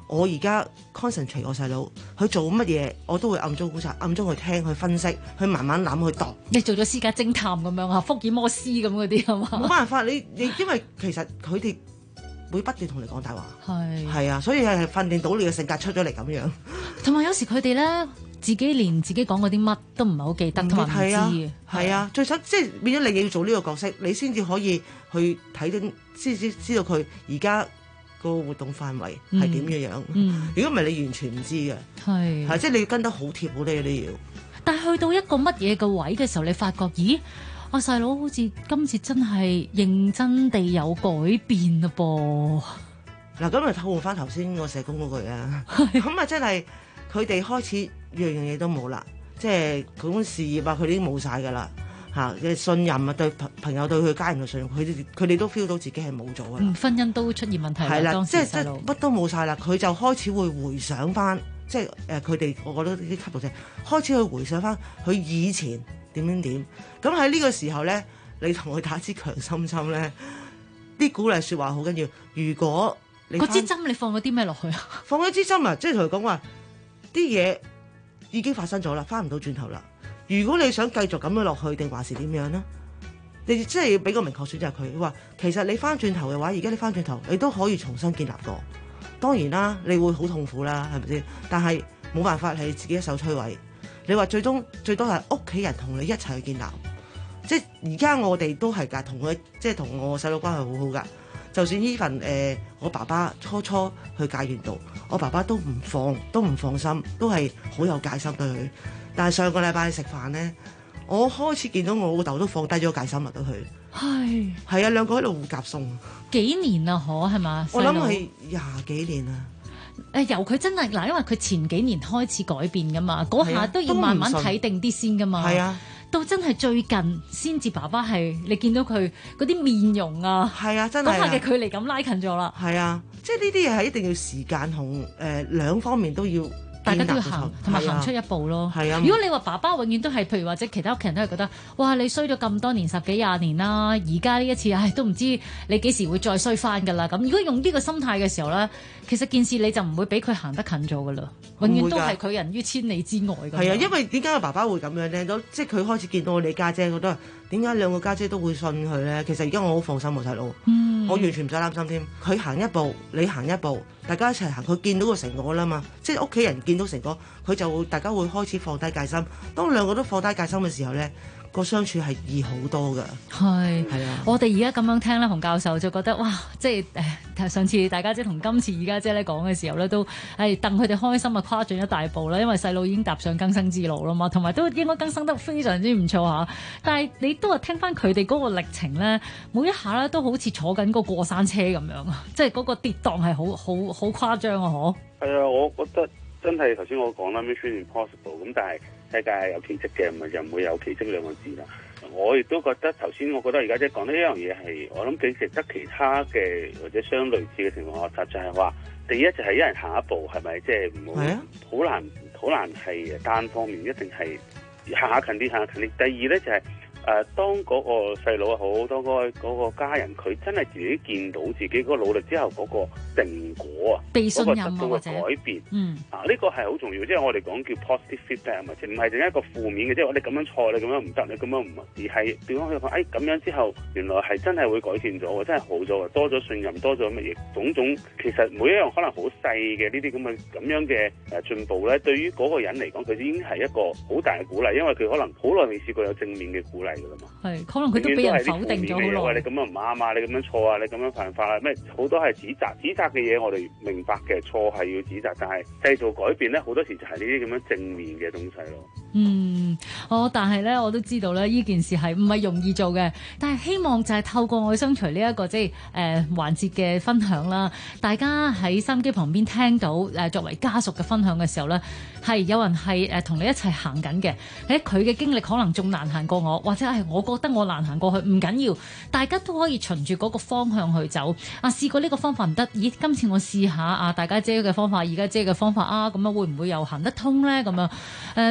我而家 concentrate 我細佬，佢做乜嘢我都會暗中觀察、暗中去聽、去分析、去慢慢諗、去度。 你做咗私家偵探咁樣啊，福爾摩斯咁嗰啲係嘛？ 冇辦法，你因為其實佢哋會不斷同你講大話，係啊，所以係訓練到你嘅性格出咗嚟咁樣。 同埋有時佢哋咧自己連自己講嗰啲乜都唔係好記得，同埋唔知係啊，最想即係變咗你要做呢個角色，你先至可以去睇到，先至知道佢而家個活動範圍係點嘅樣。如果唔係，你完全唔知嘅。係即係你要跟得好貼好啲，你要。 但係去到一個乜嘢嘅位嘅時候，你發覺，咦？我細佬好似今次真係認真地有改變啦噃。嗱，咁咪套換翻頭先我社工嗰句啊，咁啊真係佢哋開始樣樣嘢都冇啦，即係嗰種事業啊，佢哋已經冇晒噶啦嚇嘅信任啊，對朋友對佢家人嘅信任，佢哋都 feel 到自己係冇咗噶啦。婚姻都出現問題啦，當時細路乜都冇晒啦，佢就開始會回想翻，即係佢哋我覺得啲吸毒者開始去回想翻佢以前。點，咁喺呢個時候咧，你同佢打支強心針咧，啲鼓勵説話好緊要。如果你嗰支針你放咗啲咩落去啊？放咗支針啊，即係同佢講話啲嘢已經發生咗啦，翻唔到轉頭啦。如果你想繼續咁樣落去，定還是點樣呢？你即係要俾個明確選擇佢。話其實你翻轉頭嘅話，而家你翻轉頭，你都可以重新建立過。當然啦，你會好痛苦啦，係咪先？但係冇辦法係自己一手摧毀。你話最多係屋企人同你一齊去建立，即係而家我哋都係㗎，同佢即係同我細佬關係好好㗎。就算呢份我爸爸初去戒完毒，我爸爸都唔放心，都係好有戒心對佢。但係上個禮拜食飯咧，我開始見到我老豆都放低咗戒心啦，對佢係啊，兩個喺度互夾餸幾年啊，可係嘛？我諗係20幾年啊。由佢真係嗱，因為佢前幾年開始改變噶嘛，嗰下都要慢慢睇定啲先噶嘛。係啊，到真係最近先至爸爸係你見到佢嗰啲面容啊，係啊，真係嗰下嘅距離感拉近咗啦。係啊，即係呢啲嘢係一定要時間同兩方面都要。大家都要行，同埋行出一步咯。係啊，如果你話爸爸永遠都係，譬如或者其他屋企人都係覺得，哇！你衰咗咁多年，10幾20年啦，而家呢一次，都唔知你幾時會再衰翻㗎啦。咁如果用呢個心態嘅時候咧，其實件事你就唔會俾佢行得近咗㗎啦。永遠都係佢人於千里之外㗎。係啊，因為點解個爸爸會咁樣咧？即係佢開始見到我哋家姐，覺得點解兩個家姐都會信佢咧？其實而家我好放心喎，細佬。我完全唔使擔心添。佢行一步，你行一步，大家一齊行。佢見到個成果啦嘛，即係屋企人見到成果，佢就大家會開始放低戒心。當兩個都放低戒心嘅時候咧，個相處係易好多㗎。係啊，我哋而家咁樣聽咧，洪教授就覺得哇，即係上次大家姐同今次而家姐咧講嘅時候咧，都係戥佢哋開心啊，跨進一大步啦。因為細路已經踏上更生之路啦嘛，同埋都應該更生得非常之唔錯嚇。但係你都係聽翻佢哋嗰個歷程咧，每一下咧都好似坐緊個過山車咁樣啊，即係嗰個跌宕係好誇張啊！嗬。係啊，我覺得真係頭先我講啦，Mission Impossible 咁，但係世界係有奇蹟嘅，唔係就唔會有奇蹟兩個字啦。我亦都覺得頭先，我覺得而家即係講呢一樣嘢係，我諗幾值得其他嘅或者相類似嘅情況學習，就係話第一就係一人行一步，係咪即係唔好好難係單方面，一定係行下近啲，行下近啲。第二咧就係當嗰個細佬又好，當嗰個家人佢真係自己見到自己嗰個努力之後嗰個成果啊，被信任或者改變，呢個係好重要。即係我哋講叫 positive feedback 啊嘛，唔係淨係一個負面嘅，即係你咁樣錯，你咁樣唔得，你咁樣唔，而係點講佢講？咁樣之後原來係真係會改善咗，真係好咗，多咗信任，多咗乜嘢種種。其實每一樣可能好細嘅呢啲咁樣嘅進步咧，對於嗰個人嚟講，佢已經係一個好大嘅鼓勵，因為佢可能好耐未試過有正面嘅鼓勵。係，可能佢都俾人否定咗好耐。你咁樣唔啱啊！你咁樣錯啊！你咁樣犯法啊！咩好多係指責嘅嘢，我哋明白嘅錯係要指責，但係製造改變咧，好多時就係呢啲咁樣正面嘅東西咯。但係咧，我都知道咧，呢件事係唔係容易做嘅。但係希望就係透過愛相隨呢一個即係環節嘅分享啦，大家喺收音機旁邊聽到作為家屬嘅分享嘅時候咧，係有人係同你一齊行緊嘅。佢嘅經歷可能仲難行過我，或者我覺得我難行過去，唔緊要，大家都可以循住嗰個方向去走。試過呢個方法唔得，咦？今次我試下大家姐嘅方法，而家姐嘅方法咁樣會唔會又行得通咧？咁樣到最後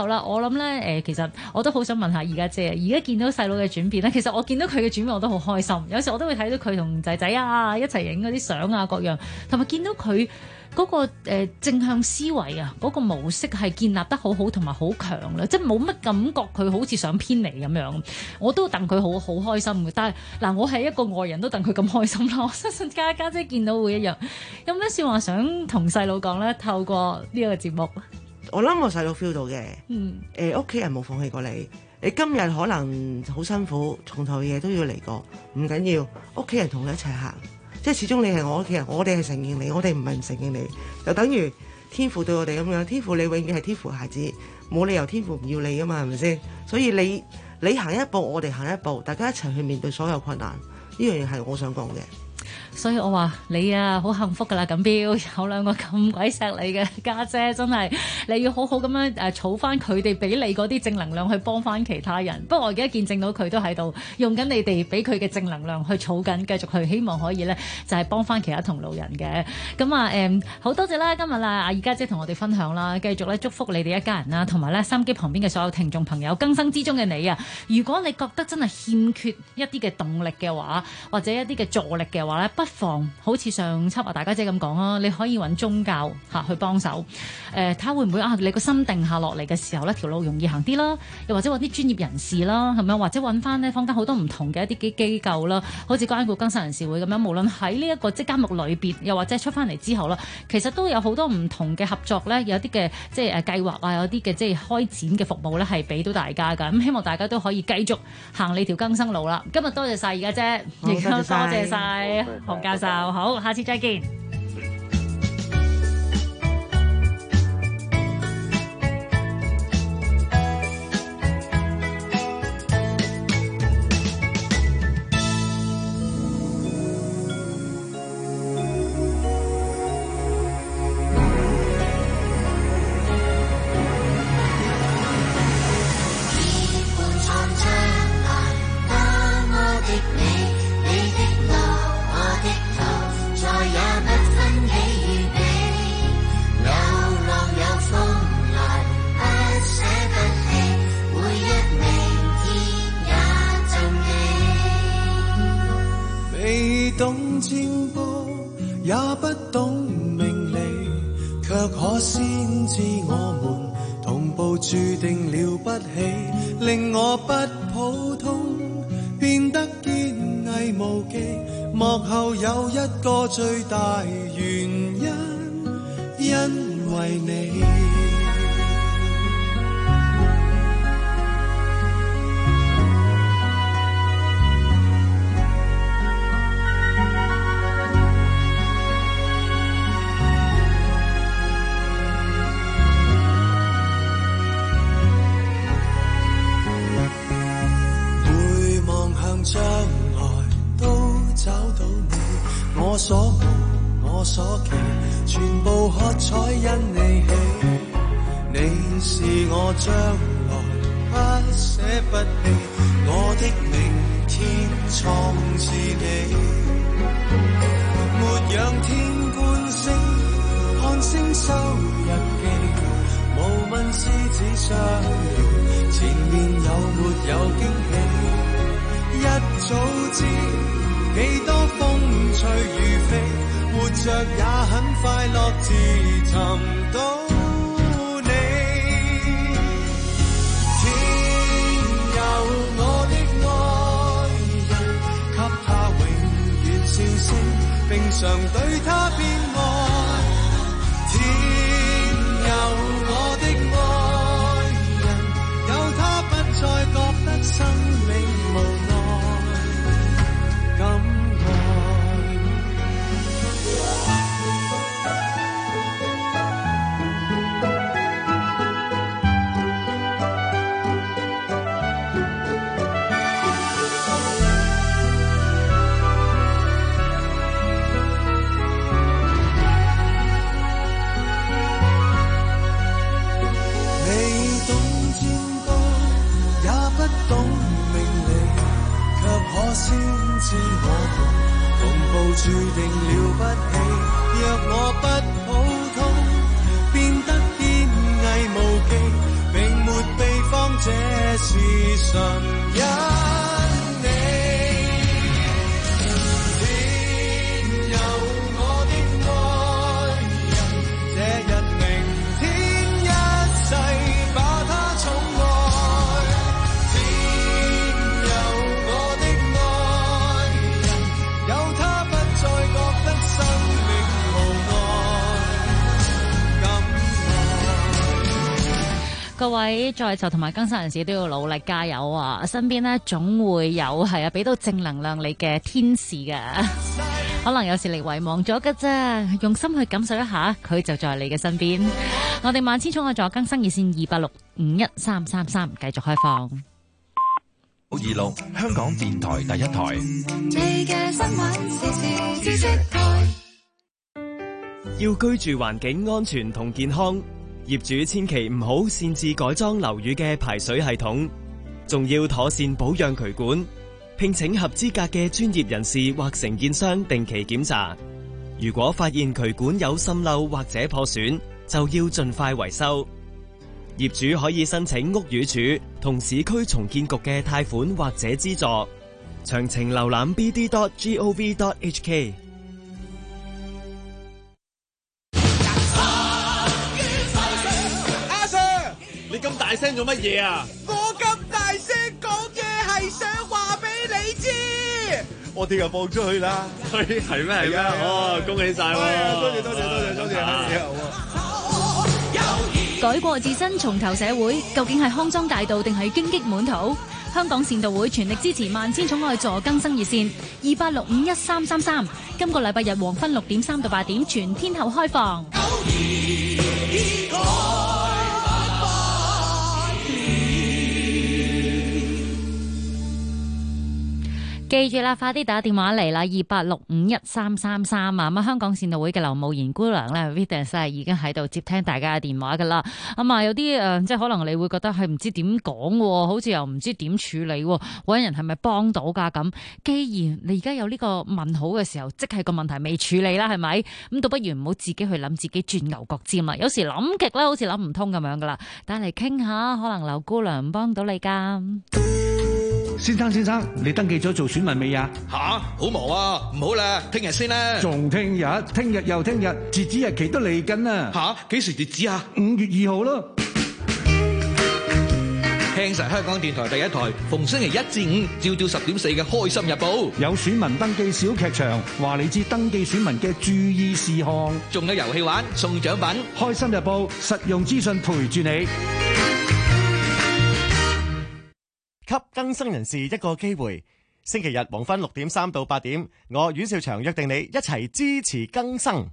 後啦，我諗咧其實我都好想問下而家姐，而家見到細佬嘅轉變咧，其實我見到佢嘅轉變我都好開心。有時我都會睇到佢同仔仔啊一齊影嗰啲相啊各樣，同埋見到佢嗰個正向思維啊，嗰個模式係建立得好好同埋好強啦，即係冇乜感覺佢好似想偏離咁樣。我都戥佢好開心嘅，但係嗱，我係一個外人都戥佢咁開心啦。我相信家姐見到會一樣。有咩説話想同細佬講咧？透過呢個節目， 我諗我細佬 feel 到嘅。屋企人冇放棄過你。你今日可能好辛苦，從頭嘢都要嚟過，唔緊要。屋企人同你一齊行。即係始終你係我屋企人，我哋係承認你，我哋唔係唔承認你，就等於天父對我哋咁樣，天父你永遠係天父孩子，冇理由天父唔要你噶嘛，係咪先？所以你行一步，我哋行一步，大家一齊去面對所有困難，呢樣嘢係我想講嘅。 所以我話你啊，好幸福噶啦，錦標有兩個咁鬼錫你嘅家姐，真係你要好好咁樣儲翻佢哋俾你嗰啲正能量去幫翻其他人。不過我而家見證到佢都喺度用緊你哋俾佢嘅正能量去儲緊，繼續去希望可以咧就係幫翻其他同路人嘅。咁啊好多謝啦，今日啦阿二家姐同我哋分享啦，繼續咧祝福你哋一家人啦，同埋咧收音機旁邊嘅所有聽眾朋友，更生之中嘅你啊，如果你覺得真係欠缺一啲嘅動力嘅話，或者一啲嘅助力嘅話咧，不妨好似上輯啊大家姐咁講啊，你可以揾宗教去幫手，睇下會唔會啊你個心定下落嚟嘅時候呢條路容易行啲啦，又或者揾啲專業人士啦，係咪？或者揾翻呢坊間好多唔同嘅一啲機構啦，好似關顧更生人士會咁樣，無論喺呢一個即監獄裏邊，又或者出翻嚟之後啦，其實都有好多唔同嘅合作呢，有啲嘅即係計劃啊，有啲嘅即係開展嘅服務呢，係俾到大家㗎。咁希望大家都可以繼續行你條更生路啦。今日多謝晒而家姐，亦都多謝晒洪教授。好，下次再見。 懂占卜，也不懂命理，卻可先知我們同步注定了不起，令我不普通，變得堅毅無忌。幕後有一個最大原因，因為你。將來都找到你，我所夢我所期，全部喝彩因你起。你是我將來不捨不棄，我的明天創自你。沒仰天觀星，看星收日記，無問獅子相遇，前面有沒有驚喜。一早知幾多風吹雨飛，活着也很快樂，自尋到你。天佑我的愛人，給他永遠笑聲，並常對他變愛。天佑我的愛人，有他不再覺得生命無奈。先知我們同步注定了不起，若我不普通，變得堅毅無忌，並沒這是純因你。天有我的愛人，這日明天一世把他寵愛。天有我的愛人，有他不再覺得生命無奈。 各位在囚同埋更生人士都要努力加油啊！身邊呢總會有俾到正能量你嘅天使嘅，可能有時你遺忘咗㗎啫，用心去感受一下，佢就在你嘅身邊。我哋萬千寵愛助更生熱線286513333繼續開放。 26香港電台第一台。 你嘅新聞時事知識台。 要居住環境安全同健康，業主千祈唔好擅自改裝樓宇嘅排水系統，仲要妥善保養渠管，聘請合資格嘅專業人士或承建商定期檢查。如果發現渠管有滲漏或者破損，就要盡快維修。業主可以申請屋宇署同市區重建局嘅貸款或者資助。詳情瀏覽 bd.gov.hk。 你咁大聲做乜嘢啊？ 我咁大聲講嘢係想話俾你知， 我哋又放出去啦。係咩？係咩？哦，恭喜晒！多謝。 改過自身，重投社會，究竟係康莊大道定係荊棘滿途？香港善導會全力支持萬千寵愛助更生熱線28651333，今個禮拜日黃昏6點3到8點全天候開放。 記住啦，快啲打電話嚟啦，28651333啊！咁香港善導會嘅劉慕賢姑娘咧 ，Vitas 已經喺度接聽大家嘅電話噶啦。有啲即係可能你會覺得係唔知點講，好似又唔知點處理，搵人係咪幫到噶咁？既然你而家有呢個問號嘅時候，即係個問題未處理啦，係咪？咁倒不如唔好自己去諗自己轉牛角尖啦。有時諗極咧，好似諗唔通咁樣噶啦。打嚟傾下，可能劉姑娘幫到你噶。 先生，你登記咗做選民未啊？ 吓，好忙啊，唔好啦，聽日先啦。 仲聽日又聽日，截止日期都嚟緊啦。 吓，幾時截止啊 ？5月2號咯。 聽實香港電台第一台，逢星期1至5，朝朝10點4嘅《開心日報》， 有選民登記小劇場，話你知登記選民嘅注意事項， 仲有遊戲玩，送獎品。 《開心日報》實用資訊陪住你。 給更生人士一個機會，星期日黃昏6點3到8點，我阮兆祥約定你一齊支持更生。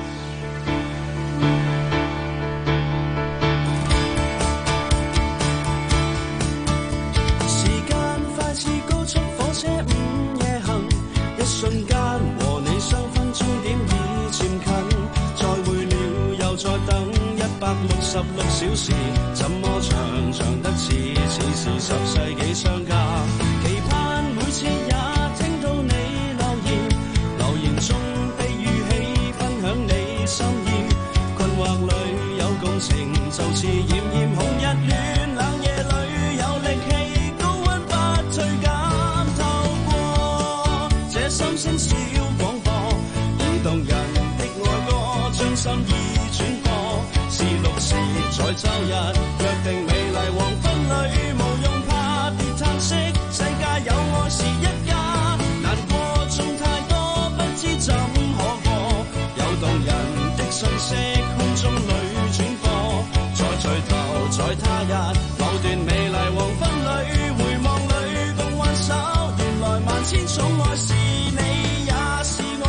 時間快似高速火車午夜行，一瞬間和你相分終點已漸近，再會了又再等166小時，怎麼長得似是10世紀相隔，期盼每次也聽到你留言中的語氣分享你心意，困惑裏有共情，就似炎紅日戀，冷夜裏有力氣，高溫不退減，透過這心聲小廣播，以動人的愛歌將心意轉播，是6時在週日約定美麗黃昏裏，無用怕別嘆息，世界有愛是一家，難過中太多不知怎可過，有動人的訊息空中裏轉播，再聚頭在他日某段美麗黃昏裏，回望裏共挽手，原來萬千寵愛是你也是我。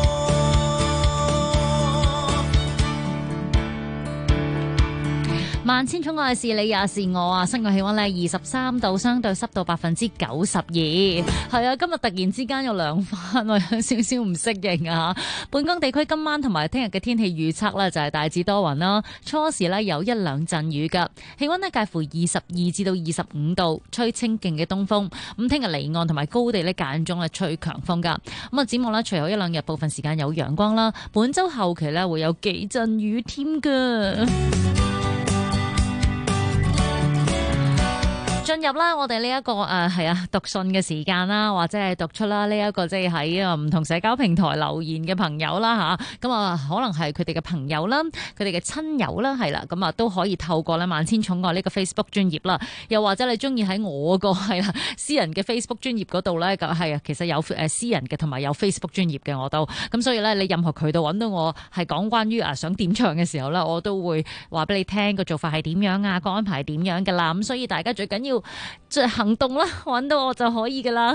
萬千寵愛是你也是我啊！室外氣溫咧23度，相對濕度92%。係啊，今日突然之間又涼翻，我有少少唔適應啊！本港地區今晚同埋聽日嘅天氣預測咧就係大致多雲啦，初時咧有1兩陣雨噶，氣溫咧介乎22至到25度，吹清勁嘅東風。咁聽日離岸同埋高地咧間中咧吹強風噶。咁啊，展望咧隨後1兩日部分時間有陽光啦，本週後期咧會有幾陣雨添噶。 進入啦我哋呢一個讀信嘅時間啦，或者係讀出啦呢一個即係喺唔同社交平台留言嘅朋友啦吓，咁可能係佢哋嘅朋友啦，佢哋嘅親友啦，係啦，咁都可以透過咧萬千寵愛呢個 Facebook 專頁啦，又或者你中意喺我個私人嘅 Facebook 專頁嗰度咧，其實有私人嘅同埋有 Facebook 專頁嘅我都，咁所以咧你任何渠道揾到我係講關於想點唱嘅時候咧，我都會話俾你聽個做法係點樣啊，個安排係點樣噶啦，咁所以大家最緊要即係行動啦，揾到我就可以噶啦。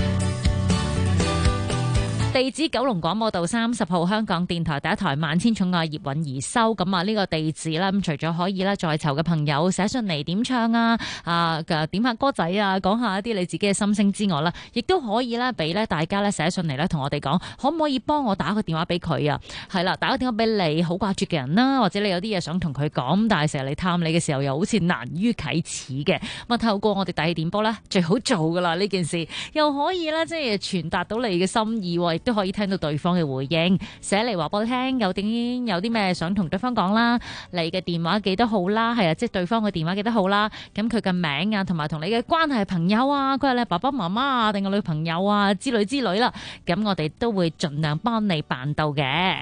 地址九龍廣播道30號，香港電台第一台萬千寵愛葉韻儀收。咁呢個地址啦，咁除咗可以啦在囚嘅朋友寫信嚟點唱點下歌仔啊，講下一啲你自己嘅心聲之外啦，亦都可以咧俾咧大家咧寫信嚟咧同我哋講，可唔可以幫我打個電話俾佢啊？係啦，打個電話俾你好掛住嘅人啦，或者你有啲嘢想同佢講，但係成日嚟探你嘅時候又好似難於啟齒嘅，咁透過我哋大氣電波咧最好做噶啦呢件事，又可以咧即係傳達到你嘅心意，亦都可以聽到對方嘅回應，寫嚟話俾我聽，有啲咩想同對方講啦，你嘅電話記得好啦，係啊，即係對方嘅電話記得好啦，咁佢嘅名啊，同埋同你嘅關係朋友啊，佢係你爸爸媽媽啊，定係女朋友啊之類啦，咁我哋都會盡量幫你辦到嘅。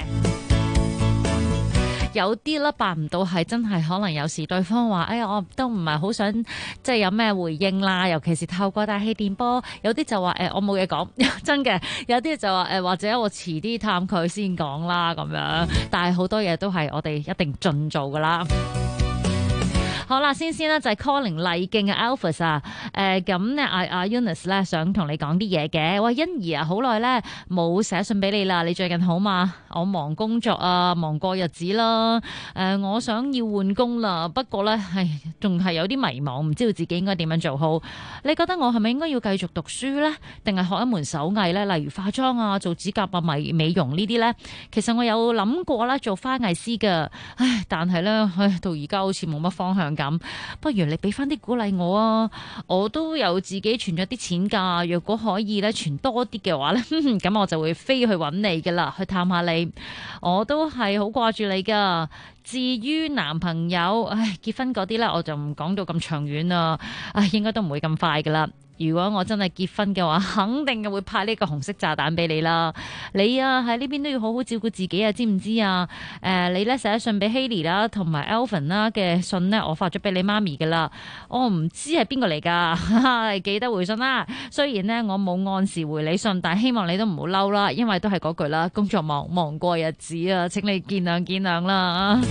有啲啦辦唔到係真係可能有時對方話我都唔係好想即係有咩回應啦，尤其是透過大氣電波，有啲就話我冇嘢講，真嘅，有啲就話或者我遲啲探佢先講啦咁樣，但係好多嘢都係我哋一定盡做噶啦。好啦，先呢就係 calling 麗徑嘅 Alphas 啊，咁咧阿 Eunice 咧想同你講啲嘢嘅。喂，欣怡啊，好耐咧冇寫信俾你啦，你最近好嘛？我忙工作啊，忙過日子啦。我想要換工啦，不過咧仲係有啲迷茫，唔知道自己應該點樣做好。你覺得我係咪應該要繼續讀書咧，定係學一門手藝咧？例如化妝啊、做指甲啊、美容呢啲咧？其實我有諗過啦，做花藝師㗎，但係咧到而家好似冇乜方向。咁，不如你俾翻啲鼓勵我啊！我都有自己存咗啲錢噶，若果可以咧存多啲嘅話咧，咁我就會飛去揾你噶啦，去探下你。我都係好掛住你噶。至於男朋友，結婚嗰啲咧，我就唔講到咁長遠啦。應該都唔會咁快噶啦。如果我真係結婚嘅話，肯定會派呢個紅色炸彈俾你啦。你啊喺呢邊都要好好照顧自己啊，知唔知啊？你咧寫信俾 Haley 啦，同埋 Alvin 啦嘅信呢，我發咗俾你媽咪噶啦。我唔知係邊個嚟噶，記得回信啦。雖然呢，我冇按時回你信，但係希望你都唔好嬲啦，因為都係嗰句啦，工作忙過日子啊，請你見諒啦。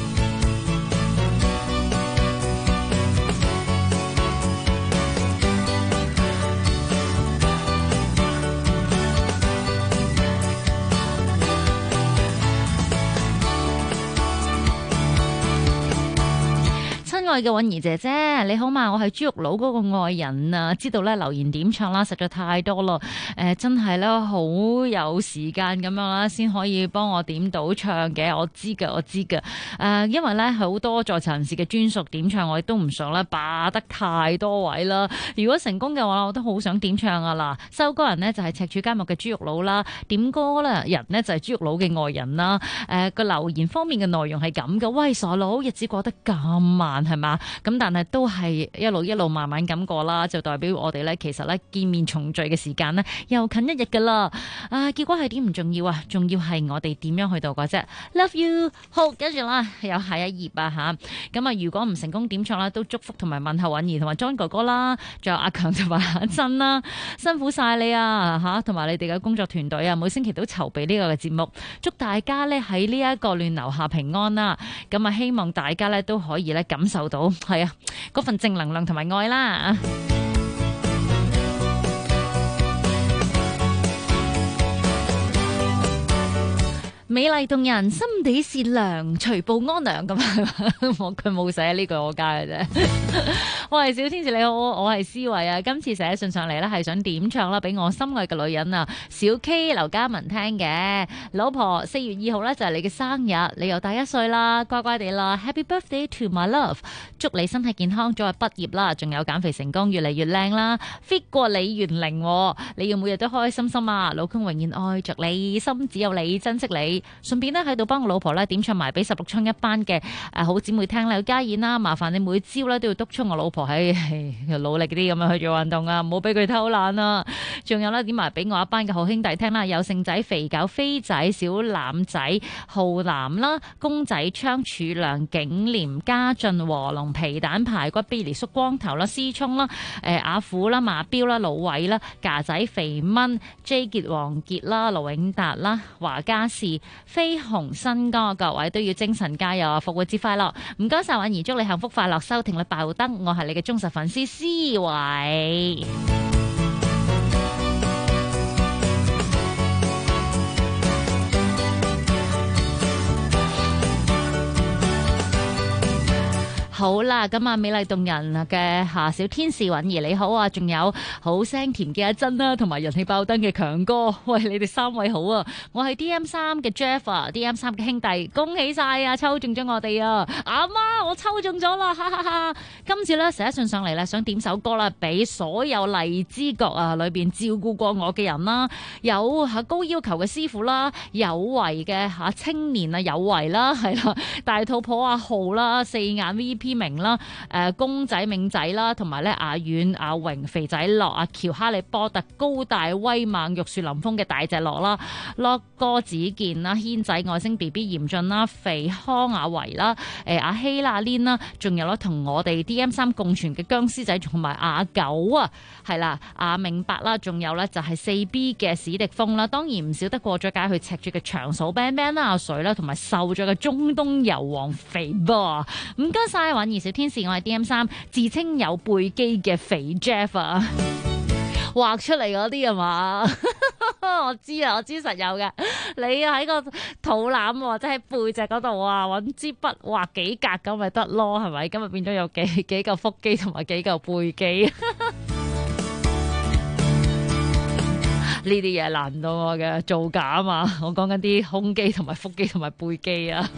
親愛嘅韻儀姐姐，你好嘛？我係豬肉佬嗰個愛人啊，知道咧留言點唱啦，實在太多咯。真係咧好有時間咁樣啦，先可以幫我點到唱嘅。我知㗎。因為咧好多在囚人士嘅專屬點唱，我亦都唔想咧霸得太多位啦。如果成功嘅話，我都好想點唱啊嗱。收歌人呢就係赤柱監獄嘅豬肉佬啦，點歌咧人呢就係豬肉佬嘅愛人啦。個留言方面嘅內容係咁嘅，喂傻佬，日子過得咁慢係嘛？咁但係都係一路慢慢咁過啦，就代表我哋咧其實咧見面重聚嘅時間呢又近一日噶啦。結果係點唔重要啊，重要係我哋點樣去度過啫。Love you， 好，跟住啦有下一頁啊吓。咁啊如果唔成功點唱啦，都祝福同埋問候韻儀同埋 John 哥哥啦，仲有阿強同埋阿珍啦，辛苦晒你啊吓，同埋你哋嘅工作團隊啊，每星期都籌備呢個嘅節目，祝大家咧喺呢一個亂流下平安啦。咁啊希望大家咧都可以咧感受到係啊嗰份正能量同埋愛啦。美麗動人，心地善良，隨步安良咁佢冇寫呢句我加嘅啫。喂，小天使你好，我係思維啊。今次寫信上嚟咧，係想點唱啦，俾我心愛嘅女人啊，小 K 劉嘉文聽嘅。老婆，4月2號咧就係你嘅生日，你又大1歲啦，乖乖地啦 ，Happy birthday to my love， 祝你身體健康，早日畢業啦，仲有減肥成功，越嚟越靚啦 ，fit 過李元玲，你要每日都開開心心啊，老公永遠愛着你，心只有你，珍惜你。順便咧喺度幫我老婆咧點唱埋俾16春一班嘅好姊妹聽啦，要加演啦，麻煩你每朝咧都要督促我老婆婆喺努力啲咁樣去做運動啊，唔好俾佢偷懶啊。仲有咧，點埋俾我一班嘅好兄弟聽啦，有盛仔、肥狗、飛仔、小欖仔、浩南啦、公仔昌、柱良、景廉、家俊、和龍、皮蛋排骨、Billy 叔光頭啦、思聰啦、阿虎啦、馬彪啦、老偉啦、架仔、肥蚊、J 傑、王傑啦、盧永達啦、華家士、飛鴻、新歌，各位都要精神加油啊！復活節快樂！唔該晒婉兒，祝你幸福快樂，收聽率爆燈。我係你嘅忠實粉絲思維。好啦，咁啊，美麗動人嘅小天使允兒你好啊，仲有好聲甜嘅阿珍啦，同埋人氣爆燈嘅強哥，喂，你哋三位好啊！我係 DM3 嘅 Jeff 啊，DM3 嘅兄弟，恭喜晒啊，抽中咗我哋啊！阿媽，我抽中咗啦，哈哈哈！今次咧寫信上嚟咧，想點首歌啦，俾所有荔枝角啊裏邊照顧過我嘅人啦，有高要求嘅師傅啦，有為嘅青年啊，有為啦，係啦，大肚婆阿浩啦，四眼 VP。明啦，公仔明仔啦，同埋咧阿遠、阿榮、肥仔樂、阿喬、哈利波特、高大威猛、玉樹臨風嘅大隻樂啦，樂哥子健啦，軒仔外星 B B 嚴俊啦，肥康阿維啦，阿希啦、阿 Lin 啦，仲有咧同我哋 DM3 共存嘅僵屍仔同埋阿九啊，係啦，阿明白啦，仲有咧就係4B 嘅史迪峰啦，當然唔少得過咗街去赤住嘅長嫂 Bang Bang 啦，阿水啦，同埋瘦咗嘅中東油王肥波，唔該晒。玩兒小天使，我係 DM3 自稱有背肌嘅肥 Jeff 啊，畫出嚟嗰啲係嘛？我知啊，我知實有嘅。你喺個肚腩或者喺背脊嗰度啊，揾支筆畫幾格咁咪得咯，係咪？今日變咗有幾嚿腹肌同埋幾嚿背肌。呢啲嘢難唔到我嘅造假啊嘛！我講緊啲胸肌同埋腹肌同埋背肌啊。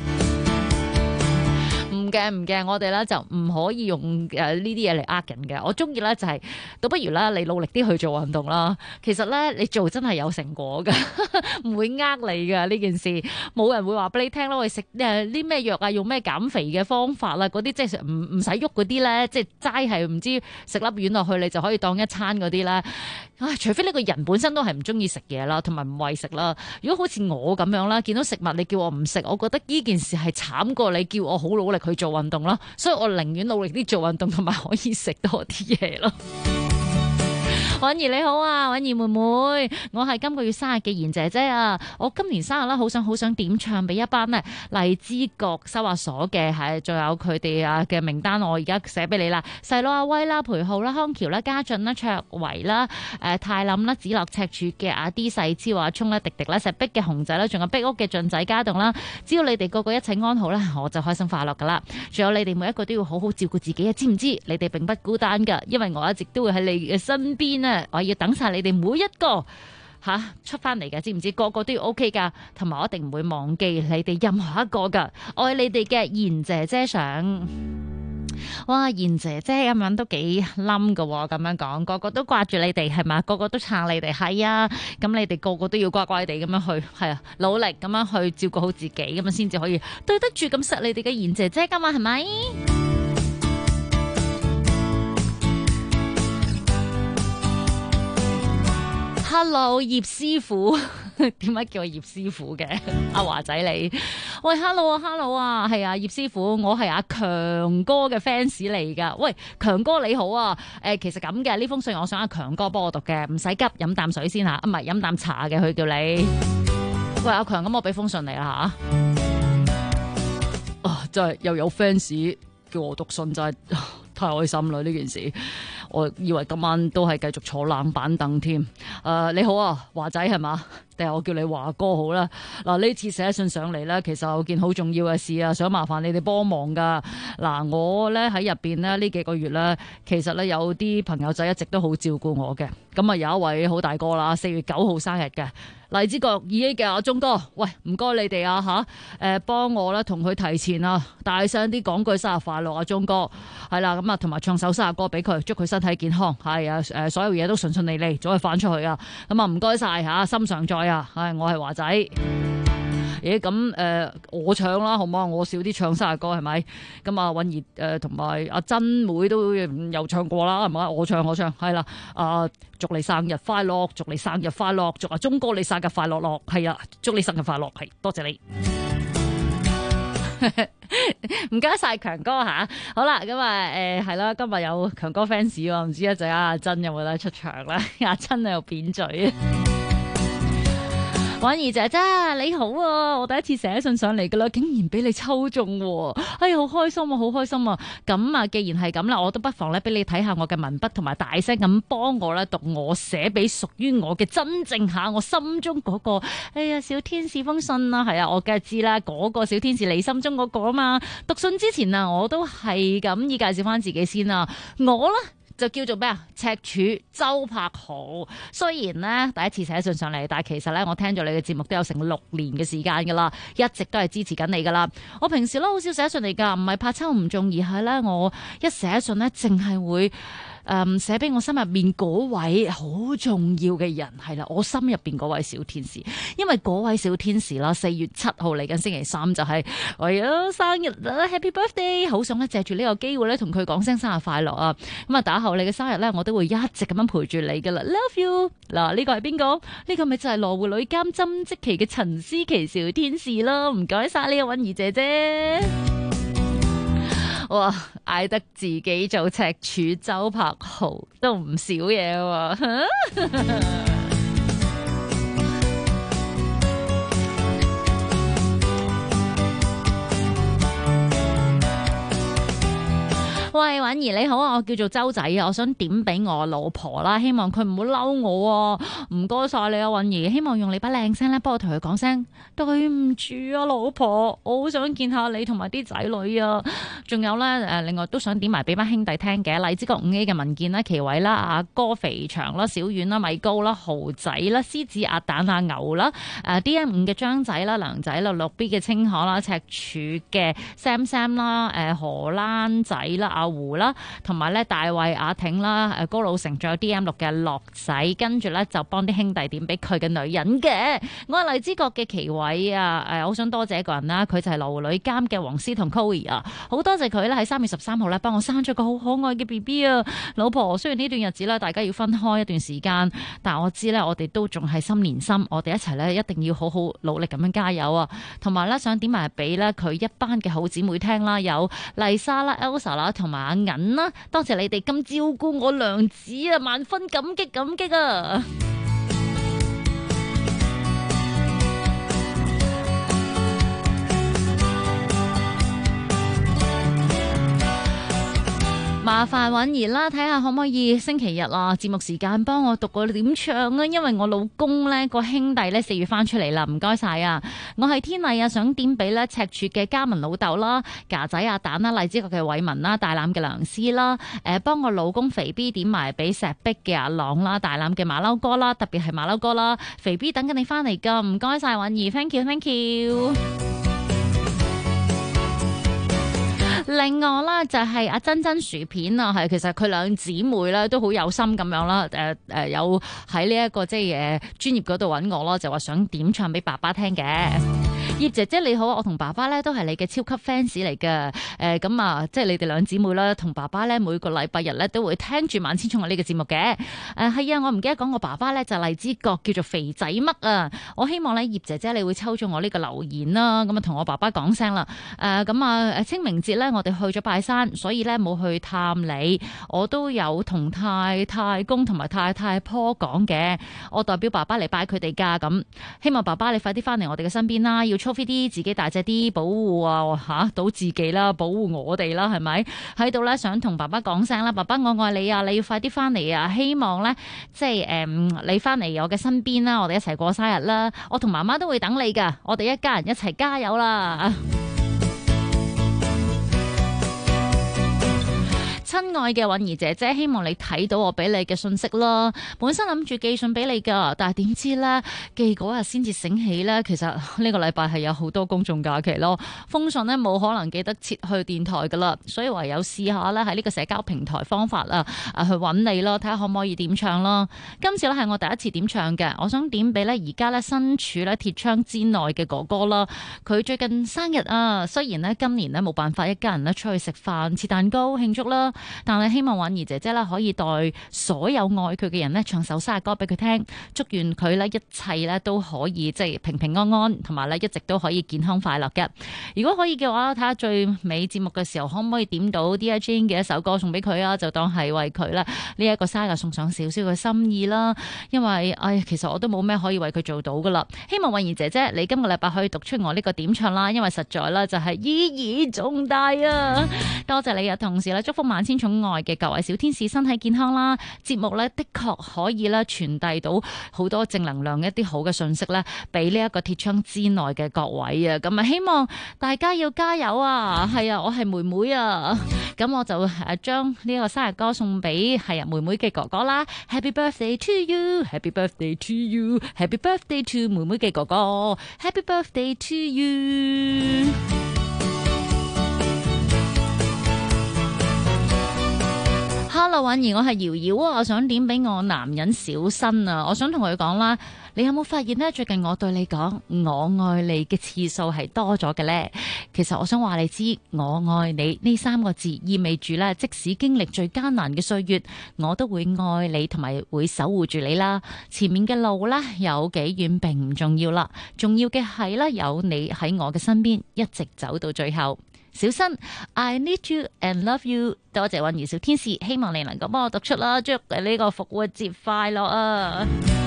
唔驚，我哋咧就唔可以用呢啲嘢嚟呃人嘅。我中意咧就係，倒不如咧你努力啲去做運動啦。其實咧你做真係有成果㗎，唔會呃你㗎呢件事。冇人會話俾你聽咯，我食啲咩藥啊，用咩減肥嘅方法啦，嗰啲即係唔使喐嗰啲咧，即係齋係唔知食粒丸落去你就可以當一餐嗰啲咧。除非呢個人本身都係唔中意食嘢啦，同埋唔餵食啦。如果好似我咁樣啦，見到食物你叫我唔食，我覺得呢件事係慘過你叫我好努力去做運動啦。所以我寧願努力啲做運動，同埋可以食多啲嘢咯。允兒你好啊，允兒妹妹，我係今個月生日嘅賢姐姐啊！我今年生日啦，好想點唱俾一班咧荔枝角收押所嘅，係仲有佢哋啊嘅名單，我而家寫俾你啦。細佬阿威啦、培浩啦、康橋啦、家俊啦、卓維啦、泰林啦、子樂赤柱嘅阿 D 細超、阿聰啦、迪迪啦、石壁嘅熊仔啦，仲有壁屋嘅俊仔家棟啦。只要你哋個個一切安好啦，我就開心快樂噶啦。仲有你哋每一個都要好好照顧自己啊，知唔知？你哋並不孤單噶，因為我一直都會喺你嘅身邊啊！我要等晒你哋每一個出翻嚟嘅，知唔知？個個都要 OK 噶，同埋我一定唔會忘記你哋任何一個噶。愛你哋嘅賢姐姐上，哇！賢姐姐咁樣都幾冧噶，咁樣講，個個都掛住你哋係嘛？個個都撐你哋係啊！咁你哋個個都要乖乖地咁樣去，係啊，努力咁樣去照顧好自己，咁樣先至可以對得住咁錫你哋嘅賢姐姐噶嘛？係咪？Hello 葉師傅，點解叫我葉師傅嘅？阿華仔你，喂 Hello 啊，係啊葉師傅，我係阿強哥嘅 fans 嚟噶。喂強哥你好啊，其實咁嘅呢封信我想阿強哥幫我讀嘅，唔使急，飲啖水先吓，唔係飲啖茶嘅，佢叫你。喂阿強，咁我俾封信你啦吓。真係又有 fans 叫我讀信，真係太開心啦呢件事。我以為今晚都係繼續坐冷板凳添。你好啊，華仔係嘛？定係我叫你華哥好啦。嗱，呢次寫信上嚟咧，其實有件好重要嘅事啊，想麻煩你哋幫忙噶。嗱，我咧喺入邊咧呢幾個月咧，其實咧有啲朋友仔一直都好照顧我嘅。咁啊有一位好大哥啦，4月9號生日嘅荔枝角2A嘅阿鐘哥，喂唔該你哋啊吓，幫我咧同佢提前啊大聲啲講句生日快樂啊鐘哥，係啦，咁啊同埋唱首生日歌俾佢，祝佢身體健康，係啊所有嘢都順順利利，早日翻出去啊，咁啊唔該晒吓，心常在啊，係我係華仔。 咁我唱啦，好唔好？我少啲唱生日歌係咪？咁啊，允兒同埋阿珍妹都有唱過啦，係咪？我唱係啦。祝你生日快樂，祝你生日快樂，祝阿鐘哥你生日快樂樂，係啊，祝你生日快樂，係多謝你。唔該晒強哥吓，好啦，咁係啦，今日有強哥 fans 喎，唔知一陣阿珍有冇得出場啦？阿珍喺度扁嘴。婉兒姐姐你好啊，我第一次寫信上嚟噶啦，竟然俾你抽中喎，哎好開心啊，好開心啊！咁啊，既然係咁啦，我都不妨咧俾你睇下我嘅文筆，同埋大聲咁幫我咧讀我寫俾屬於我嘅真正下我心中嗰個，哎呀小天使封信啊，係啊，我梗係知啦，嗰個小天使你心中嗰個啊嘛。讀信之前啊，我都係咁意介紹翻自己先啊，我咧就叫做咩啊？赤柱周柏豪。雖然呢第一次寫信上嚟，但係其實呢，我聽咗你嘅節目都有成6年嘅時間噶啦，一直都係支持緊你噶啦。我平時咧好少寫信嚟噶，唔係怕抽唔中，而係呢，我一寫信呢，淨係會寫俾我心入面嗰位好重要嘅人，係啦，我心入邊嗰位小天使。因為嗰位小天使啦，4月7號嚟緊星期3就係我生日啦 ，Happy Birthday！ 好想咧借住呢個機會咧同佢講聲生日快樂啊！咁啊打後你嘅生日咧，我都會一直咁樣陪住你噶啦 ，Love you！ 嗱，呢個係邊個？呢個咪就係羅湖女監針織旗嘅陳思琪小天使咯，唔該晒呢個允兒姐姐。哇！嗌得自己做赤柱周柏豪都唔少嘢喎。喂，婉兒你好啊，我叫做周仔啊，我想點俾我老婆啦，希望佢唔好嬲我啊，唔該晒你啊，婉兒，希望用你把靚聲咧，幫我同佢講聲對唔住啊，老婆，我好想見下你同埋啲仔女啊，仲有咧另外都想點埋俾班兄弟聽嘅，荔枝角5A 嘅文健啦、奇偉啦、阿哥肥腸啦、小丸啦、米高啦、豪仔啦、獅子鴨蛋啊、牛啦、DM5 嘅張仔啦、梁仔啦、6B 嘅清河啦、赤柱嘅 Sam 啦、荷蘭仔啦、阿胡啦，同埋咧大衛、阿挺啦、高老成，仲有 DM6 嘅樂仔，跟住咧就幫啲兄弟點俾佢嘅女人嘅。我係荔枝角嘅奇偉啊，好想多謝一個人啦，佢就係羅湖女監嘅黃絲同 Coy 啊，好多謝佢咧喺3月13號咧幫我生咗個好可愛嘅 BB 啊，老婆。雖然呢段日子咧大家要分開一段時間，但我知咧我哋都仲係心連心，我哋一齊咧一定要好好努力咁樣加油啊！同埋咧想點埋俾咧佢一班嘅好姊妹聽啦，有麗莎啦、Elsa 啦，同埋阿銀啦，多謝你哋咁照顧我娘子啊，萬分感激啊！麻煩允兒啦，睇下可唔可以星期日啊節目時間幫我讀個點唱啊，因為我老公咧個兄弟咧4月翻出嚟啦，唔該晒啊！我係天麗啊，想點俾咧赤柱嘅嘉文老豆啦、架仔阿蛋啦、荔枝角嘅偉文啦、大欖嘅梁思啦，幫我老公肥 B 點埋俾石壁嘅阿朗啦、大欖嘅馬騮哥啦，特別係馬騮哥啦，肥 B 等緊你翻嚟噶，唔該晒允兒 ，thank you。另外啦，就係阿珍珍薯片啊，係其實佢兩姊妹咧都好有心咁樣啦，有喺呢一個即係專業嗰度揾我咯，就話想點唱俾爸爸聽嘅。葉姐姐你好，我同爸爸咧都係你嘅超級 fans 嚟嘅，咁啊，即係你哋兩姊妹啦，同爸爸咧每個禮拜日咧都會聽住萬千寵愛呢個節目嘅。係啊，我唔記得講我爸爸咧就荔枝角叫做肥仔嘜啊，我希望咧葉姐姐你會抽中我呢個留言啦，咁啊同我爸爸講聲啦。咁啊清明節咧我哋去咗拜山，所以咧冇去探你，我都有同太公同埋太婆講嘅，我代表爸爸嚟拜佢哋噶，咁希望爸爸你快啲翻嚟我哋嘅身邊啦，要fit 啲自己大隻啲，保護到自己啦，保護我哋啦，係咪喺度咧？想同爸爸講聲啦，爸爸我愛你啊！你要快啲翻嚟啊！希望咧，即係你翻嚟我嘅身邊啦，我哋一齊過生日啦！我同媽媽都會等你噶，我哋一家人一齊加油啦！ 親愛嘅韻儀姐姐，希望你睇到我俾你嘅信息啦。本身諗住寄信俾你噶，但係點知呢，寄嗰日先至醒起呢，其實呢個禮拜係有好多公眾假期咯，封信呢冇可能記得切去電台噶啦，所以唯有試下咧喺呢個社交平台方法去揾你咯，睇下可唔可以點唱咯。今次咧係我第一次點唱嘅，我想點俾呢而家呢身處呢鐵窗之內嘅哥哥啦。佢最近生日啊，雖然呢今年呢冇辦法一家人呢出去食飯切蛋糕慶祝啦，但係希望韻儀姐姐呢可以代所有愛佢嘅人呢唱首生日歌俾佢聽，祝願佢呢一切呢都可以即係平平安安，同埋呢一直都可以健康快樂嘅。如果可以嘅話，睇下最尾節目嘅時候可唔可以點到 Dear Jane 嘅一首歌送俾佢啊？就當係為佢呢一個生日送上少少嘅心意啦。因為其實我都冇咩可以為佢做到噶啦。希望韻儀姐姐你今個禮拜可以讀出我呢個點唱啦，因為實在啦就係意義重大啊！多謝你啊，同時咧祝福萬千寵愛嘅各位小天使身體健康啦。節目咧的確可以咧傳遞到好多正能量一啲好嘅信息咧，俾呢一個鐵窗之內嘅各位啊。咁啊，希望大家要加油啊！係啊，我係妹妹啊，咁我就將呢個生日歌送俾係妹妹嘅哥哥啦。Happy birthday to you，Happy birthday to you，Happy birthday to 妹妹嘅哥哥 ，Happy birthday to you。Hello， 韻儀，我係瑤瑤啊，我想點俾我男人小新啊，我想同佢講啦。你有冇發現呢？最近我對你講我愛你嘅次數係多咗嘅呢？其實我想話你知，我愛你呢3個字意味住呢，即使經歷最艱難嘅歲月，我都會愛你同埋會守護住你啦。前面嘅路呢，有幾遠並唔重要啦，重要嘅係呢，有你喺我嘅身邊，一直走到最後。小新 I need you and love you， 多謝韻儀小天使，希望你能夠幫我讀出啦，祝你呢個復活節快樂啊！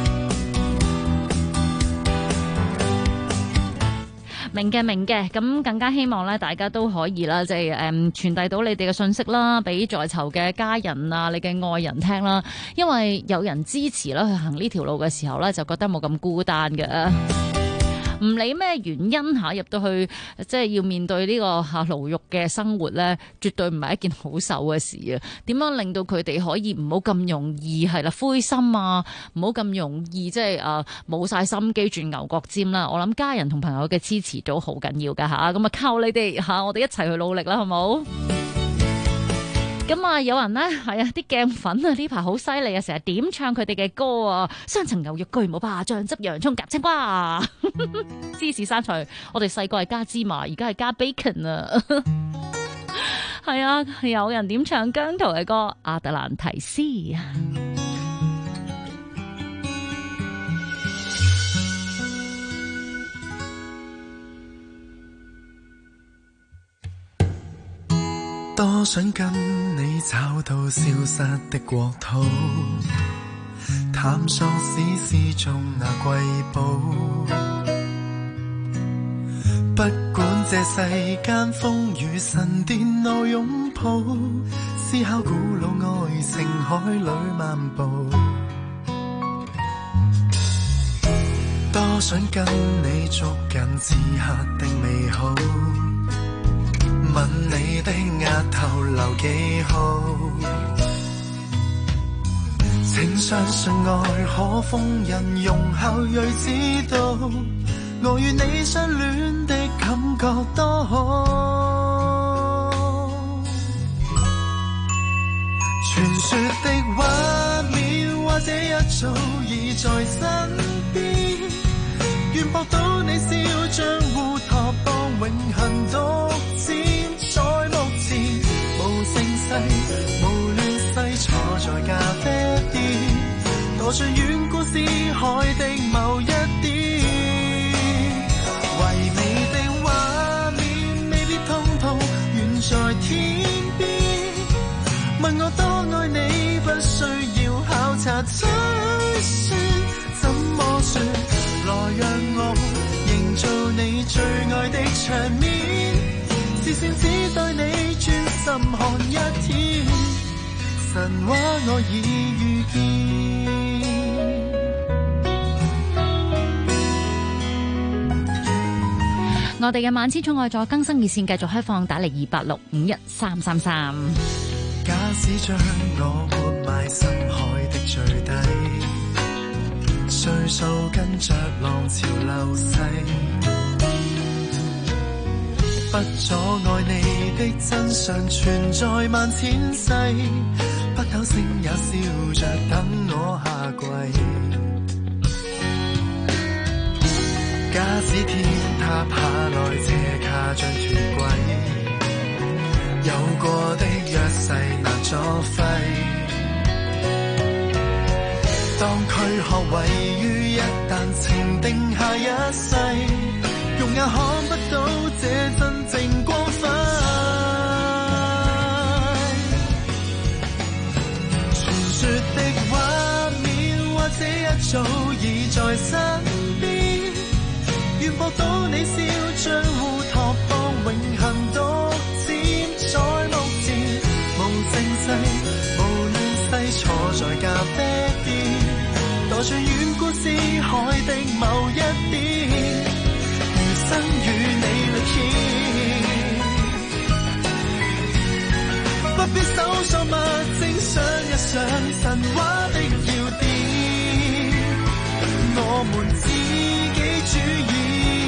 明嘅，咁更加希望咧，大家都可以啦，即係傳遞到你哋嘅信息啦，俾在囚嘅家人啊，你嘅愛人聽啦，因為有人支持啦，去行呢條路嘅時候咧，就覺得冇咁孤單嘅。唔理咩原因入到去，即係要面對呢個牢獄嘅生活咧，絕對唔係一件好受嘅事啊！點樣令到佢哋可以唔好咁容易係啦灰心啊，唔好咁容易即係冇晒心機轉牛角尖啦！我諗家人同朋友嘅支持都好緊要噶吓，咁啊靠你哋吓，我哋一齊去努力啦，好冇？咁啊，有人呢，係啊，啲鏡粉啊呢排好犀利啊，成日點唱佢哋嘅歌啊，雙層牛肉巨無霸，醬汁洋葱夾青瓜，芝士生菜，我哋細個係加芝麻，而家係加 bacon 啊，係啊，有人點唱姜濤嘅歌《亞特蘭提斯》。 多想跟你找到消失的國土，探索史詩中那瑰寶。不管這世間風雨神電路擁抱，思考古老愛情海裏漫步。多想跟你捉緊此刻的美好，吻你的額頭留記號，請相信愛可封印，容後睿知道，我與你相戀的感覺多好。傳說的畫面或者一早已在身邊，願博到你笑將烏托邦永恆獨佔。在目前無盛世無亂世，坐在咖啡店，墮進遠古詩海的某一點，唯美的畫面未必通通遠在天邊。問我多愛你，不需要考察推算，怎麼說？來讓我營造你最愛的場面。視線只對你專心看一天，神話我已遇見。 我哋嘅萬千寵愛咗更新熱線繼續開放，打嚟28651333。 使將我活埋深海的最底，歲數跟着浪潮流逝，不阻礙你的真相存在萬千世，北斗星也笑着等我下跪。假使天塌下來，這卡將斷軌，有過的約誓難作廢。當軀殼位於一旦情定下一世，肉眼看不到這真正光輝。傳說的畫面或者一早已在身邊，願博到你笑將烏托邦永恆獨佔在目前，無聲勢無亂世坐在咖啡店，墮進遠古思海的某一點，餘生與你歷險，不必搜索物證，想一想神話的要點，我們自己主演。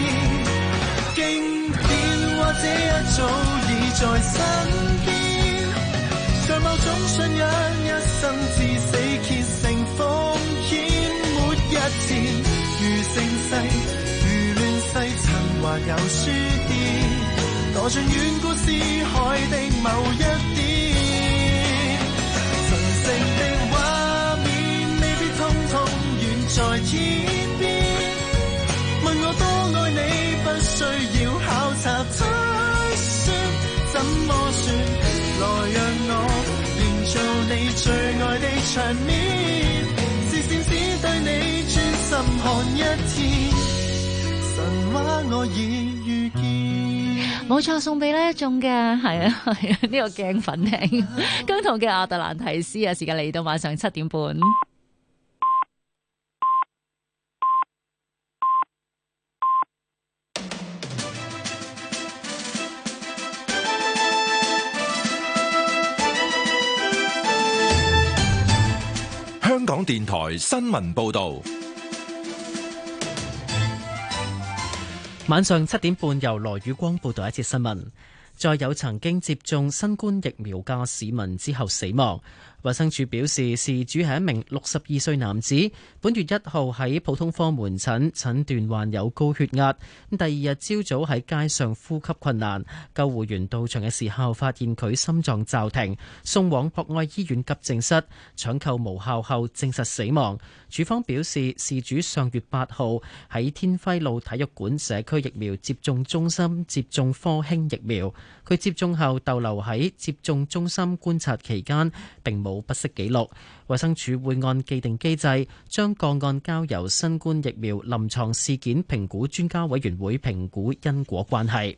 經典或者一早已在身邊，在某種信仰一生至死竭誠奉獻，沒一天如盛世如亂世曾還有書店，墮進遠古思海的某一點，神聖的畫面未必通通遠在天邊，問我多愛你不需要考察推算，怎麼算？來讓我營造你最愛的場面，視線只對你專心看一天，神話我已遇見。 冇錯，送俾呢一眾嘅係啊呢個鏡粉聽姜濤嘅亞特蘭提斯啊，時間嚟到晚上7點半。 香港電台新聞報道， 晚上7點半由羅宇光報道一節新聞。再有曾經接種新冠疫苗嘅市民之後死亡。衛生署表示，事主係一名62歲男子，本月1號喺普通科門診診斷患有高血壓，第二日朝早喺街上呼吸困難，救護員到場嘅時候發現佢心臟驟停，送往博愛醫院急症室搶救無效後證實死亡。署方表示，事主上月8號喺天輝路體育館社區疫苗接種中心接種科興疫苗，佢接種後逗留喺接種中心觀察期間並冇不適記錄。衛生署會按既定機制將個案交由新冠疫苗臨床事件評估專家委員會評估因果關係。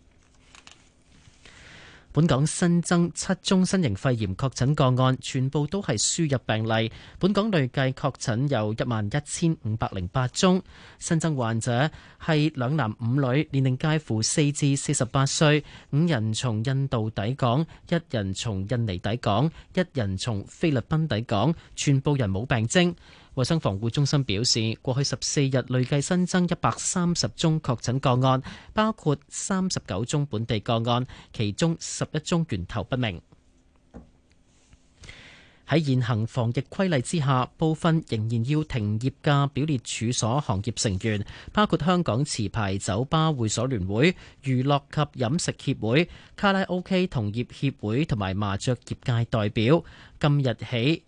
本港新增7宗新型肺炎確診個案，全部都係輸入病例。本港累計確診有11,508宗。新增患者係2男5女，年齡介乎4至48歲，5人從印度抵港，1人從印尼抵港，1人從菲律賓抵港，全部人冇病徵。衛生防護中心表示，過去14日累計新增130宗確診個案，包括39宗本地個案，其中11宗源頭不明。喺現行防疫規例之下，部分仍然要停業嘅表列處所行業成員，包括香港持牌酒吧會所聯會、娛樂及飲食協會、卡拉 OK 同業協會同埋麻雀業界代表，今日起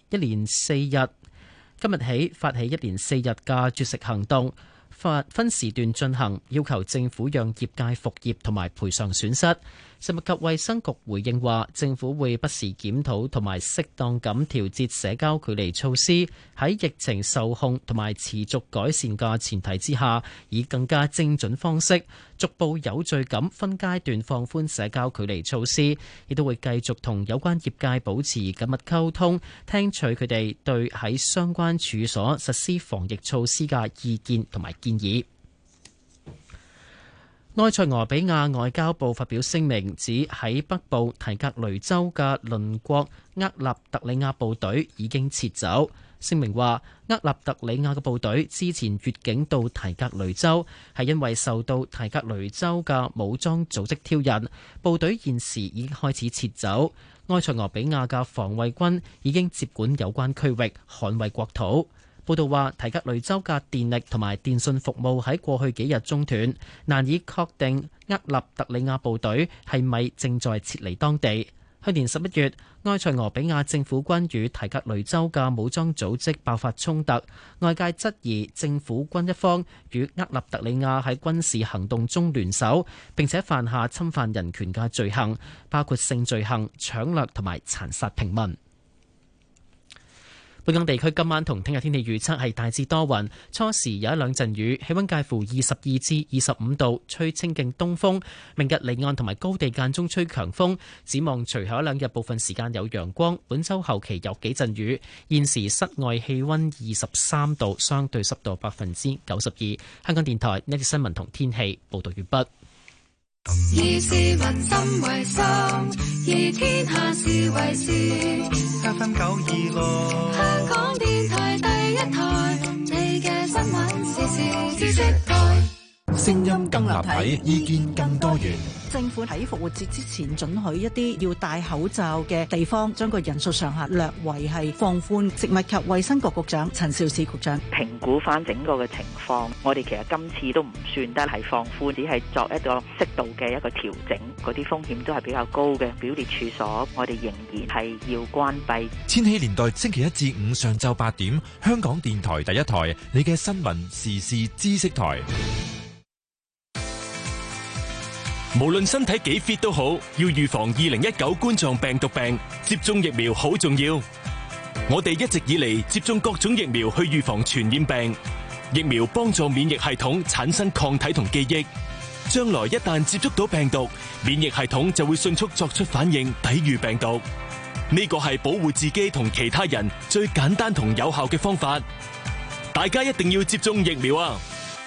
發起一連4日嘅絕食行動，分時段進行，要求政府讓業界復業同埋賠償損失。食物及衛生局回應話，政府會不時檢討同埋適當咁調節社交距離措施，喺疫情受控同埋持續改善嘅前提之下，以更加精準方式，逐步有序咁分階段放寬社交距離措施，亦都會繼續同有關業界保持緊密溝通，聽取佢哋對喺相關處所實施防疫措施嘅意見同埋建議。 埃塞俄比亞外交部發表聲明，指喺北部提格雷州嘅鄰國厄立特里亞部隊已經撤走。聲明話，厄立特里亞嘅部隊之前越境到提格雷州，係因為受到提格雷州嘅武裝組織挑釁，部隊現時已經開始撤走。埃塞俄比亞嘅防衛軍已經接管有關區域，捍衛國土。報道話，提格雷州嘅電力同埋電信服務喺過去幾日中斷，難以確定厄立特里亞部隊係咪正在撤離當地。去年11月，埃塞俄比亞政府軍與提格雷州嘅武裝組織爆發衝突，外界質疑政府軍一方與厄立特里亞喺軍事行動中聯手，並且犯下侵犯人權嘅罪行，包括性罪行、搶掠同埋殘殺平民。本港地區今晚同聽日天氣預測係大致多雲，初時有一兩陣雨，氣溫介乎22至25度，吹清勁東風。明日離岸同埋高地間中吹強風。展望隨後一兩日部分時間有陽光，本週後期有幾陣雨。現時室外氣溫23度，相對濕度92%。香港電台呢節新聞同天氣報道完畢。 以市民心為心，以天下事為事。 7分926， 香港電台第一台，你嘅新聞時事知識台。 聲音更立體，意見更多元。 政府喺復活節之前准許一啲要戴口罩嘅地方，將個人數上限略為係放寬。食物及衛生局局長陳肇始局長評估翻整個嘅情況，我哋其實今次都唔算得係放寬，只係作一個適度嘅一個調整。嗰啲風險都係比較高嘅表列處所，我哋仍然係要關閉。 千禧年代星期一至五上晝8點，香港電台第一台，你嘅新聞時事知識台。 無論身體幾 fit 都好，要預防2019冠狀病毒病，接種疫苗好重要。我哋一直以嚟接種各種疫苗去預防傳染病，疫苗幫助免疫系統產生抗體同記憶，將來一旦接觸到病毒，免疫系統就會迅速作出反應，抵禦病毒。呢個係保護自己同其他人最簡單同有效嘅方法，大家一定要接種疫苗啊！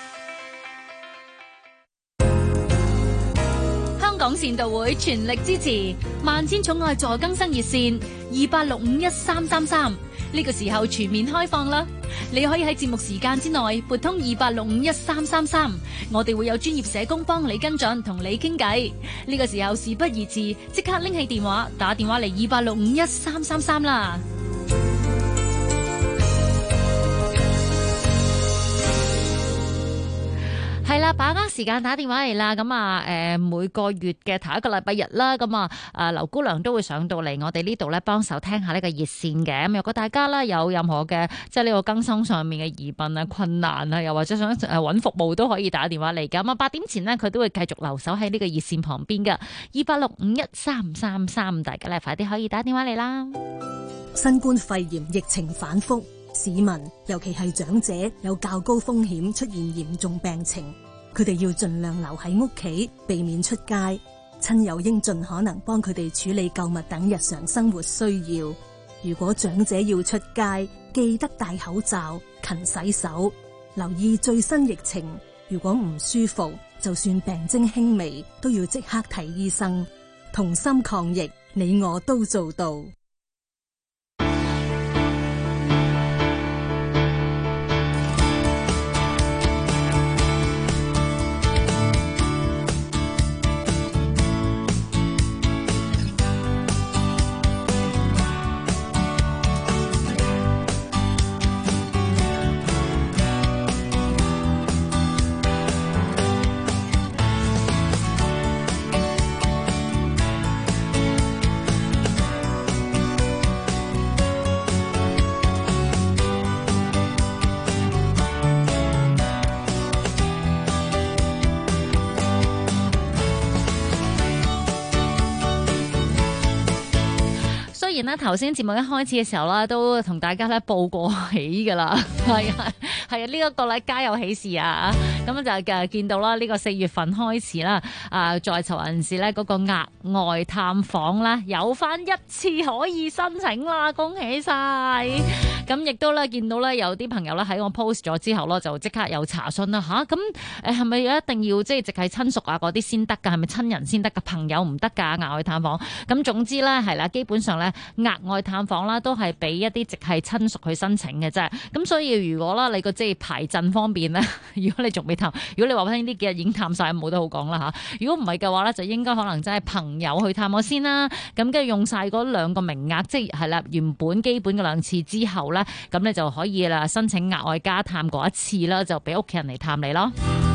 香港善導會全力支持萬千寵愛助更生熱線28651333，呢個時候全面開放啦！你可以喺節目時間之內撥通28651333，我哋會有專業社工幫你跟進，同你傾偈。呢個時候事不宜遲，即刻拎起電話打電話嚟28651333啦！係啦，把握時間打電話嚟啦。咁啊，每個月嘅頭一個禮拜日啦，咁啊，劉姑娘都會上到嚟我哋呢度咧，幫手聽下呢個熱線嘅。咁如果大家啦有任何嘅即係呢個更新上面嘅疑問啊、困難啊，又或者想揾服務都可以打電話嚟噶。咁啊，8點前呢，佢都會繼續留守喺呢個熱線旁邊噶。28651333，大家咧快啲可以打電話嚟啦。 新冠肺炎疫情反覆，市民尤其係長者有較高風險出現嚴重病情，佢哋要盡量留喺屋企，避免出街。親友應盡可能幫佢哋處理購物等日常生活需要。如果長者要出街，記得戴口罩、勤洗手，留意最新疫情。如果唔舒服，就算病徵輕微，都要即刻睇醫生。同心抗疫，你我都做到。 雖然咧頭先節目一開始嘅時候啦，都同大家咧報過喜噶啦，係啊，呢一個咧家有喜事啊！ 咁就見到啦，呢個4月份開始啦，在囚人士咧嗰個額外探訪啦，有翻1次可以申請啦，恭喜晒！咁亦都咧見到咧有啲朋友咧喺我 post 咗之後咯，就即刻有查詢啦吓，咁係咪一定要即係直係親屬啊嗰啲先得㗎？係咪親人先得㗎？朋友唔得㗎？額外探訪？咁總之咧係啦，基本上咧額外探訪啦都係俾一啲直係親屬去申請嘅啫。咁所以如果啦你個即係排陣方面咧，如果你仲未探，如果你話俾我聽呢幾日已經探晒，冇得好講啦吓。如果唔係嘅話咧，就應該可能真係朋友去探我先啦。咁跟住用晒嗰2個名額，即係啦原本基本嘅2次之後咧，咁你就可以啦申請額外加探嗰1次啦，就俾屋企人嚟探你咯。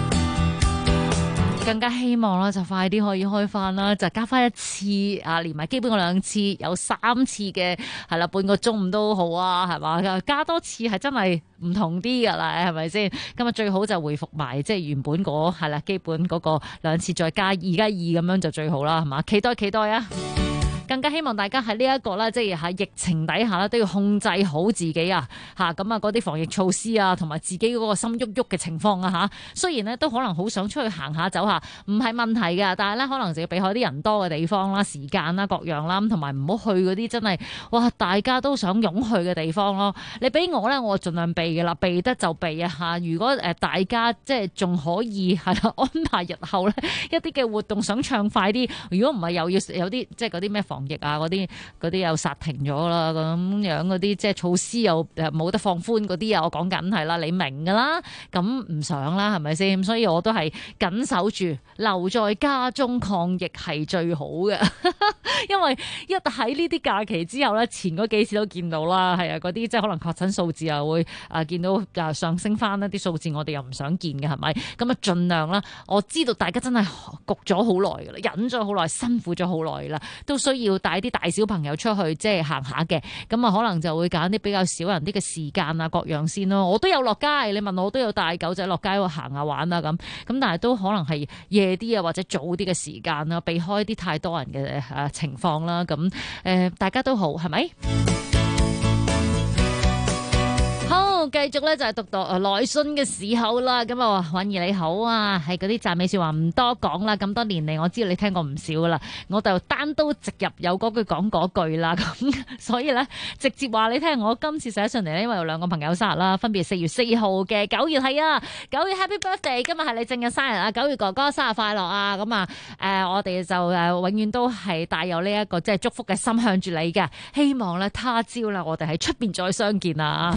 更加希望啦，就快啲可以開翻啦，就加翻1次啊，連埋基本嗰2次，有3次嘅係啦，半個中午都好啊，係嘛？加多次係真係唔同啲噶啦，係咪先？今日最好就回復埋即係原本嗰係啦，基本嗰個2次再加2加2咁樣就最好啦，係嘛？期待啊！更加希望大家喺呢一個咧，即係喺疫情底下咧，都要控制好自己啊！嚇咁啊，嗰啲防疫措施啊，同埋自己嗰個心喐喐嘅情況啊嚇。雖然咧都可能好想出去行下走下，唔係問題嘅，但係咧可能就要避開啲人多嘅地方啦、時間啦、各樣啦，同埋唔好去嗰啲真係哇大家都想湧去嘅地方咯。你俾我咧，我盡量避嘅啦，避得就避啊嚇。如果大家即係仲可以係啦安排日後咧一啲嘅活動想暢快啲，如果唔係又要有啲即係嗰啲咩防疫啊嗰啲又煞停咗啦，咁樣嗰啲即係措施又冇得放寬嗰啲啊，我講緊係啦，你明㗎啦，咁唔想啦，係咪先？所以我都係緊守住留在家中抗疫係最好嘅，因為一喺呢啲假期之後咧，前嗰幾次都見到啦，係啊，嗰啲即係可能確診數字啊會見到上升翻一啲數字，我哋又唔想見嘅係咪？咁啊盡量啦，我知道大家真係焗咗好耐㗎啦，忍咗好耐，辛苦咗好耐啦，都需要帶啲大小朋友出去即係行下嘅，咁啊可能就會揀啲比較少人啲嘅時間啊各樣先咯。我都有落街，你問我都有帶狗仔落街度行下玩啊咁，但係都可能係夜啲啊或者早啲嘅時間啦，避開啲太多人嘅情況啦。咁大家都好係咪？好，繼續咧就係讀來信嘅時候啦。咁啊，允兒你好啊，係嗰啲讚美說話唔多講啦。咁多年嚟，我知道你聽過唔少噶啦，我就單刀直入有嗰句講嗰句啦。咁所以咧，直接話你聽，我今次寫上嚟咧，因為有2個朋友生日啦，分別4月4號嘅9月係啊，9月 Happy Birthday， 今日係你正日生日啊，9月哥哥生日快樂啊！咁啊，我哋就永遠都係帶有呢一個即係祝福嘅心向住你嘅，希望咧他朝啦，我哋喺出邊再相見啊！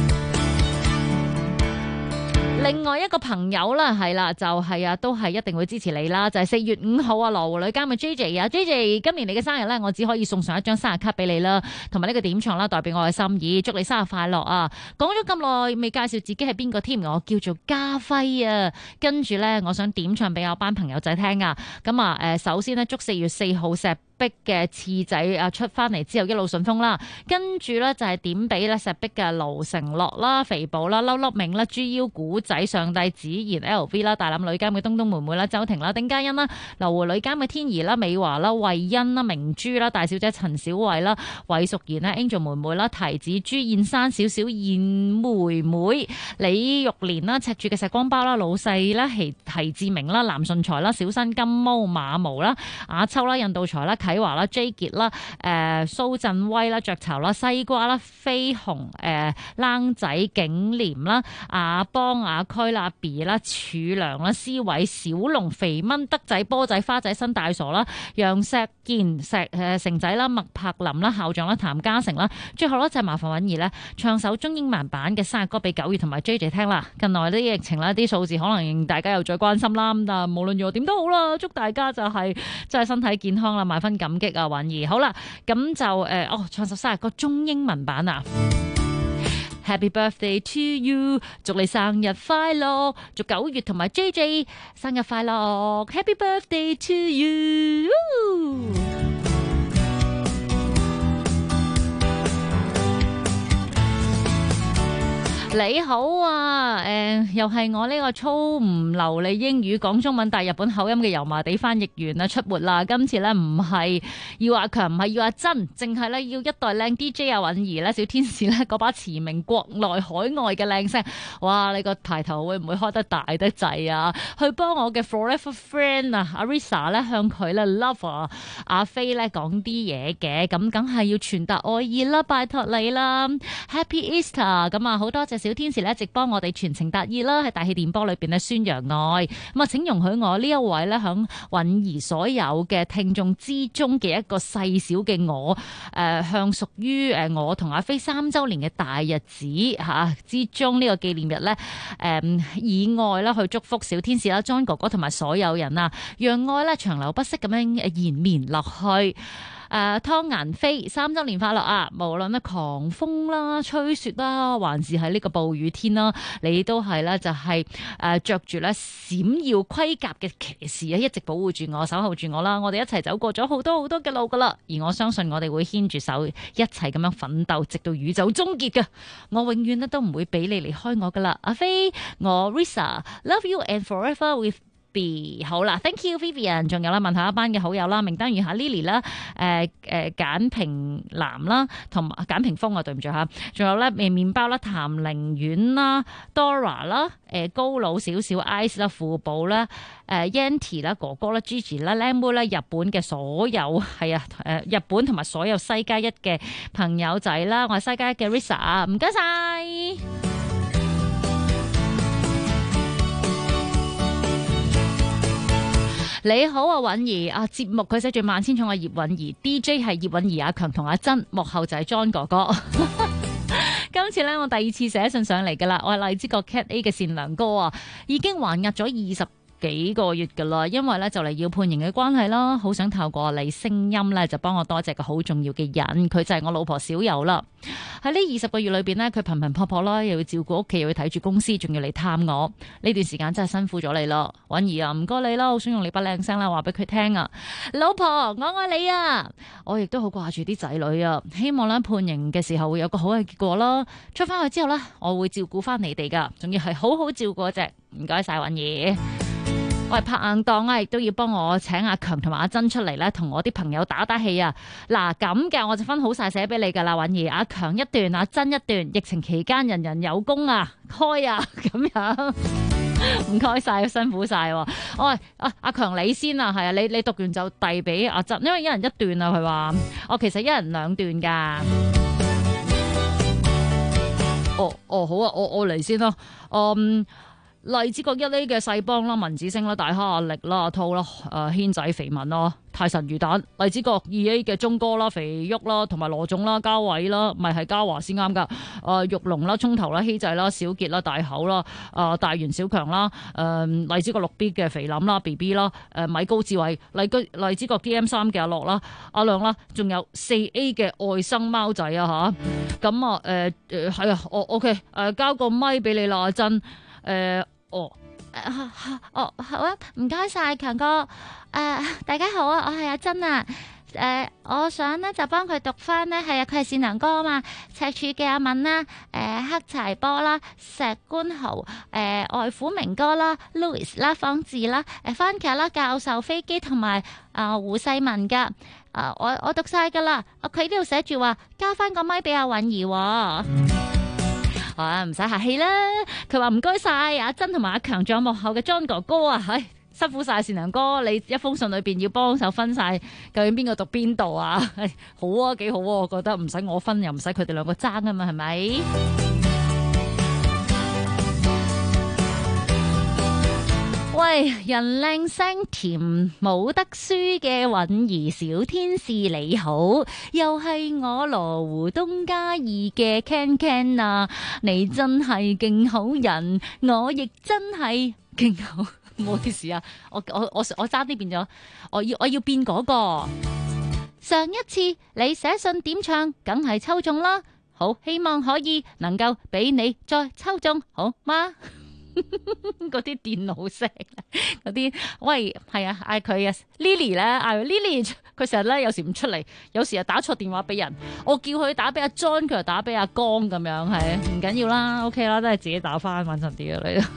另外一個朋友啦，係啦，就係啊，都係一定會支持你啦。就係4月5號啊，羅湖女監嘅 JJ 啊 ，JJ 今年你嘅生日咧，我只可以送上一張生日卡俾你啦，同埋呢個點唱啦，代表我嘅心意，祝你生日快樂啊！講咗咁耐，未介紹自己係邊個添，我叫做家輝啊。跟住咧，我想點唱俾我班朋友仔聽啊。咁啊，首先呢，祝4月4號石壁嘅次仔啊出翻嚟之後一路順風啦，跟住咧就係點俾咧石壁嘅盧成樂啦、肥寶啦、粒粒明啦、豬腰古仔、上帝子賢 LV 啦、大欖女監嘅東東妹妹啦、周婷啦、丁嘉欣啦、流湖女監嘅天怡啦、美華啦、慧欣啦、明珠啦、大小姐陳小慧啦、韋淑賢啦、Angel 妹妹啦、提子朱燕山、小小燕妹妹、李玉蓮啦、赤柱嘅石光包啦、老細啦、提志明啦、藍順才啦、小新金毛馬毛啦、亞秋啦、印度財啦、啟華啦、J 傑啦、蘇振威啦、雀巢啦、西瓜啦、飛鴻、冷仔景廉啦、阿邦、阿區啦、阿 B 啦、柱良啦、思偉、小龍、肥蚊、德仔、波仔、花仔、新大傻啦、楊石健、成仔啦、麥柏林啦、校長啦、譚嘉誠啦，最後咧就係麻煩允兒咧唱首中英文版嘅生日歌俾9月同埋 JJ 聽啦。近來啲疫情啦，啲數字可能大家又再關心啦，咁但係無論如何點都好啦，祝大家就係真係身體健康啦，萬分感激啊，允兒。好啦，咁就唱首生日歌中英文版啊。Happy birthday to you， 祝你生日快樂，祝9月同埋 JJ 生日快樂。Happy birthday to you。 你好啊，又係我呢個粗唔流利英語講中文帶日本口音嘅油麻地翻譯員啊出沒啦！今次咧唔係要阿強，唔係要阿珍，淨係咧要一代靚 DJ 阿允兒咧，小天使咧嗰把馳名國內海外嘅靚聲，哇！你個牌頭會唔會開得大得滯啊？去幫我嘅 Forever Friend 啊，阿 Risa 咧向佢咧 Lover 阿飛咧講啲嘢嘅，咁梗係要傳達愛意啦，拜託你啦 ，Happy Easter！咁啊，好多謝小天使咧，一直幫我哋傳情達意啦，喺大氣電波裏邊咧宣揚愛。咁啊，請容許我呢一位咧響允兒所有嘅聽眾之中嘅一個細小嘅我，向屬於我同阿飛3週年嘅大日子之中呢個紀念日咧，以愛啦去祝福小天使啦、John 哥哥同埋所有人啊，讓愛咧長流不息咁樣延綿落去。湯顏飛3週年快樂啊！無論咧狂風啦、吹雪啦，還是喺呢個暴雨天啦，你都係咧就係着住咧閃耀盔甲嘅騎士啊，一直保護住我、守候住我啦。我哋一齊走過咗好多好多嘅路噶啦，而我相信我哋會牽住手一齊咁樣奮鬥，直到宇宙終結嘅。我永遠咧都唔會俾你離開我噶啦，阿飛，我 Risa，love you and forever with。好啦 ，thank you Vivian， 仲有啦，問下一班嘅好友啦，名單如下 Lily 啦，簡平南啦，同埋簡平峰啊，對唔住嚇，仲有咧麵包啦，譚寧婉啦 ，Dora 啦，高佬少少 Ice 啦，富寶啦，Yanti 啦，哥哥啦 ，Gigi 啦，靚妹啦，日本嘅所有係啊，日本同埋所有西加一嘅朋友仔啦，我係西加一嘅 Risa， 唔該晒。你好啊，允兒啊，節目佢寫住萬千寵愛葉允兒 ，DJ 係葉允兒、阿強同阿珍，幕後就係 John 哥哥。今次咧，我第2次寫信上嚟噶啦，我係荔枝角 Cat A 嘅善良哥啊，已經還押咗20幾個月噶啦，因為咧就嚟要判刑嘅關係啦，好想透過你聲音咧就幫我多謝個好重要嘅人，佢就係我老婆小柔啦。喺呢20個月裏邊呢，佢頻頻撲撲啦，又要照顧屋企，又要睇住公司，仲要嚟探我。呢段時間真係辛苦咗你咯，允兒啊，唔該你啦，好想用你把靚聲啦，話俾佢聽啊，老婆我愛你啊！我亦都好掛住啲仔女啊，希望咧判刑嘅時候會有個好嘅結果啦。出翻去之後呢，我會照顧翻你哋噶，仲要係好好照顧嗰隻。唔該晒允兒。我係拍硬檔啊，亦都要幫我請阿強同埋阿珍出嚟咧，同我啲朋友打打氣啊！嗱咁嘅我就分好晒寫俾你噶啦，允兒，阿強一段，阿珍一段。疫情期間人人有工啊，開啊咁樣，唔該晒，辛苦晒。喂，阿強你先啊，係啊，你讀完就遞俾阿珍，因為一人一段啊，佢話，我其實一人2段噶。哦好啊，我嚟先啦，荔枝角1A 嘅細幫啦，文子星啦，大蝦阿力啦，阿濤啦，軒仔肥文啦，泰神魚蛋，荔枝角2A 嘅鐘哥啦，肥旭啦，同埋羅總啦，嘉偉啦，唔係嘉華先啱噶，玉龍啦，葱頭啦，希仔啦，小傑啦，大口啦，大元小強啦，荔枝角6B 嘅肥林啦 ，BB 啦，米高智慧，荔枝角 DM3 嘅阿樂啦，阿亮啦，仲有4A 嘅外甥貓仔啊吓，咁啊係啊，OK， 交個咪俾你啦，阿珍，好啊，唔該晒強哥。大家好啊，我係阿珍啊。我想咧就幫佢讀翻呢，係啊，佢係善良哥啊嘛。赤柱嘅阿敏啦，黑柴波啦，石官豪，外父明哥啦 ，Louis 啦，方志啦，番茄啦，教授飛機同埋胡世文噶。我讀晒噶啦。佢呢度寫住話交翻個咪俾阿允兒喎。唔使客氣啦，佢話唔該晒阿珍同埋阿強，仲有幕後嘅 John 哥哥啊，辛苦晒善良哥，你一封信裏邊要幫手分晒，究竟邊個讀邊度啊？好啊，幾好啊，我覺得唔使我分，又唔使佢哋兩個爭啊嘛，係咪？喂，人靚聲甜冇得輸嘅允兒小天使你好，又係我羅湖東加二嘅 Ken Ken 啊！你真係勁好人，我亦真係勁好。唔好意思啊，我爭啲變咗，我要變嗰個。上一次你寫信點唱，梗係抽中啦。好，希望可以能夠俾你再抽中，好嗎？ 嗰啲電腦聲，嗰啲喂係啊，嗌佢啊 Lily 咧，嗌 Lily， 佢成日咧有時唔出嚟，有時又打錯電話俾人，我叫佢打俾阿 John， 佢又打俾阿江咁樣，係唔緊要啦 ，OK 啦，都係自己打翻穩陣啲嘅你。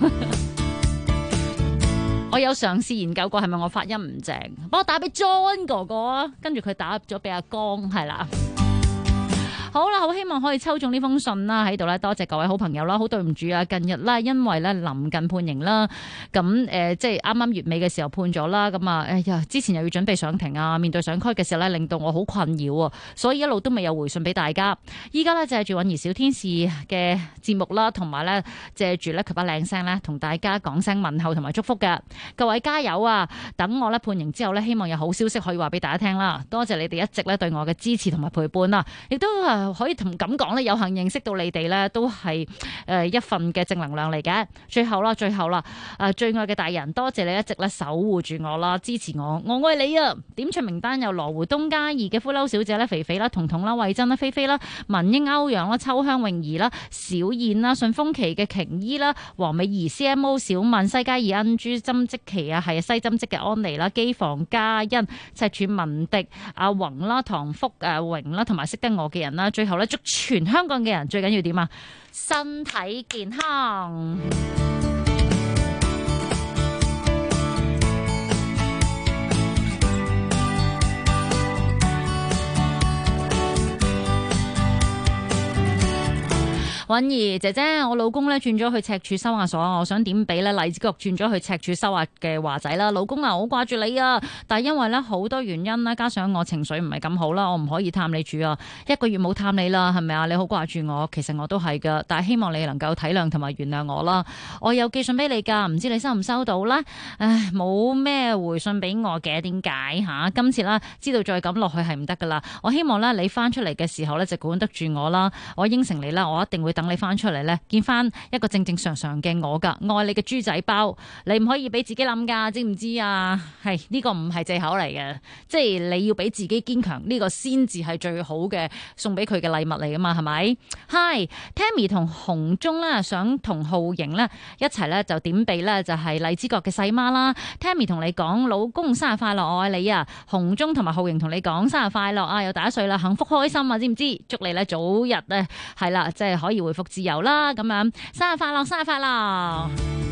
我有嘗試研究過係咪我發音唔正，幫我打俾 John 哥哥啊，跟住佢打咗俾阿江，係啦。好啦，好希望可以抽中呢封信啦，喺度咧多謝各位好朋友啦，好對唔住啊，近日啦，因為咧臨近判刑啦，咁即係啱啱月尾嘅時候判咗啦，咁啊，哎呀，之前又要準備上庭啊，面對上區嘅時候咧，令到我好困擾啊，所以一路都未有回信俾大家。依家咧借住韻兒小天使嘅節目啦，同埋咧借住咧佢把靚聲咧，同大家講聲問候同埋祝福嘅，各位加油啊！等我咧判刑之後咧，希望有好消息可以話俾大家聽啦。多謝你哋一直咧對我嘅支持同埋陪伴啦，亦都可以同咁講咧，有幸認識到你哋咧，都係一份嘅正能量嚟嘅。最後啦，最愛嘅大人，多謝你一直咧守護住我啦，支持我，我愛你啊！點唱名單有羅湖東嘉義嘅呼嬲小姐咧，肥肥啦，彤彤啦，慧珍啦，菲菲啦，文英歐陽啦，秋香泳兒啦，小燕啦，順風旗嘅瓊姨啦，黃美儀 CMO 小敏西嘉義恩珠針織旗啊，係西針織嘅安妮啦，機房嘉欣赤柱文迪阿宏啦，唐福榮啦，同埋識得我嘅人啦，最後咧祝全香港嘅人最緊要點啊？身體健康。韻兒姐姐，我老公咧轉咗去赤柱收押所，我想點俾咧荔枝角轉咗去赤柱收押嘅華仔啦。老公啊，好掛住你啊，但係因為咧好多原因啦，加上我情緒唔係咁好啦，我唔可以探你住啊。1個月冇探你啦，係咪啊？你好掛住我，其實我都係噶，但係希望你能夠體諒同埋原諒我啦。我有寄信俾你噶，唔知你收唔收到啦？唉，冇咩回信俾我嘅，點解吓？今次啦，知道再咁落去係唔得噶啦。我希望咧你翻出嚟嘅時候咧就管得住我啦。我應承你啦，我一定會等你翻出嚟咧，見翻一個正正常常嘅我噶，愛你嘅豬仔包，你唔可以俾自己諗噶，知唔知啊？係呢個唔係借口嚟嘅，即係你要俾自己堅強，呢個先至係最好嘅送俾佢嘅禮物嚟噶嘛，係咪？Hi，Tammy 同紅中咧，想同浩瑩咧一齊咧就點俾咧就係荔枝角嘅細媽啦。Tammy 同你講老公生日快樂，我愛你啊！紅中同埋浩瑩同你講生日快樂啊，又打歲啦，幸福開心啊，知唔知？祝你咧早日咧係啦，即係可以回復自由啦，咁樣生日快樂，生日快樂！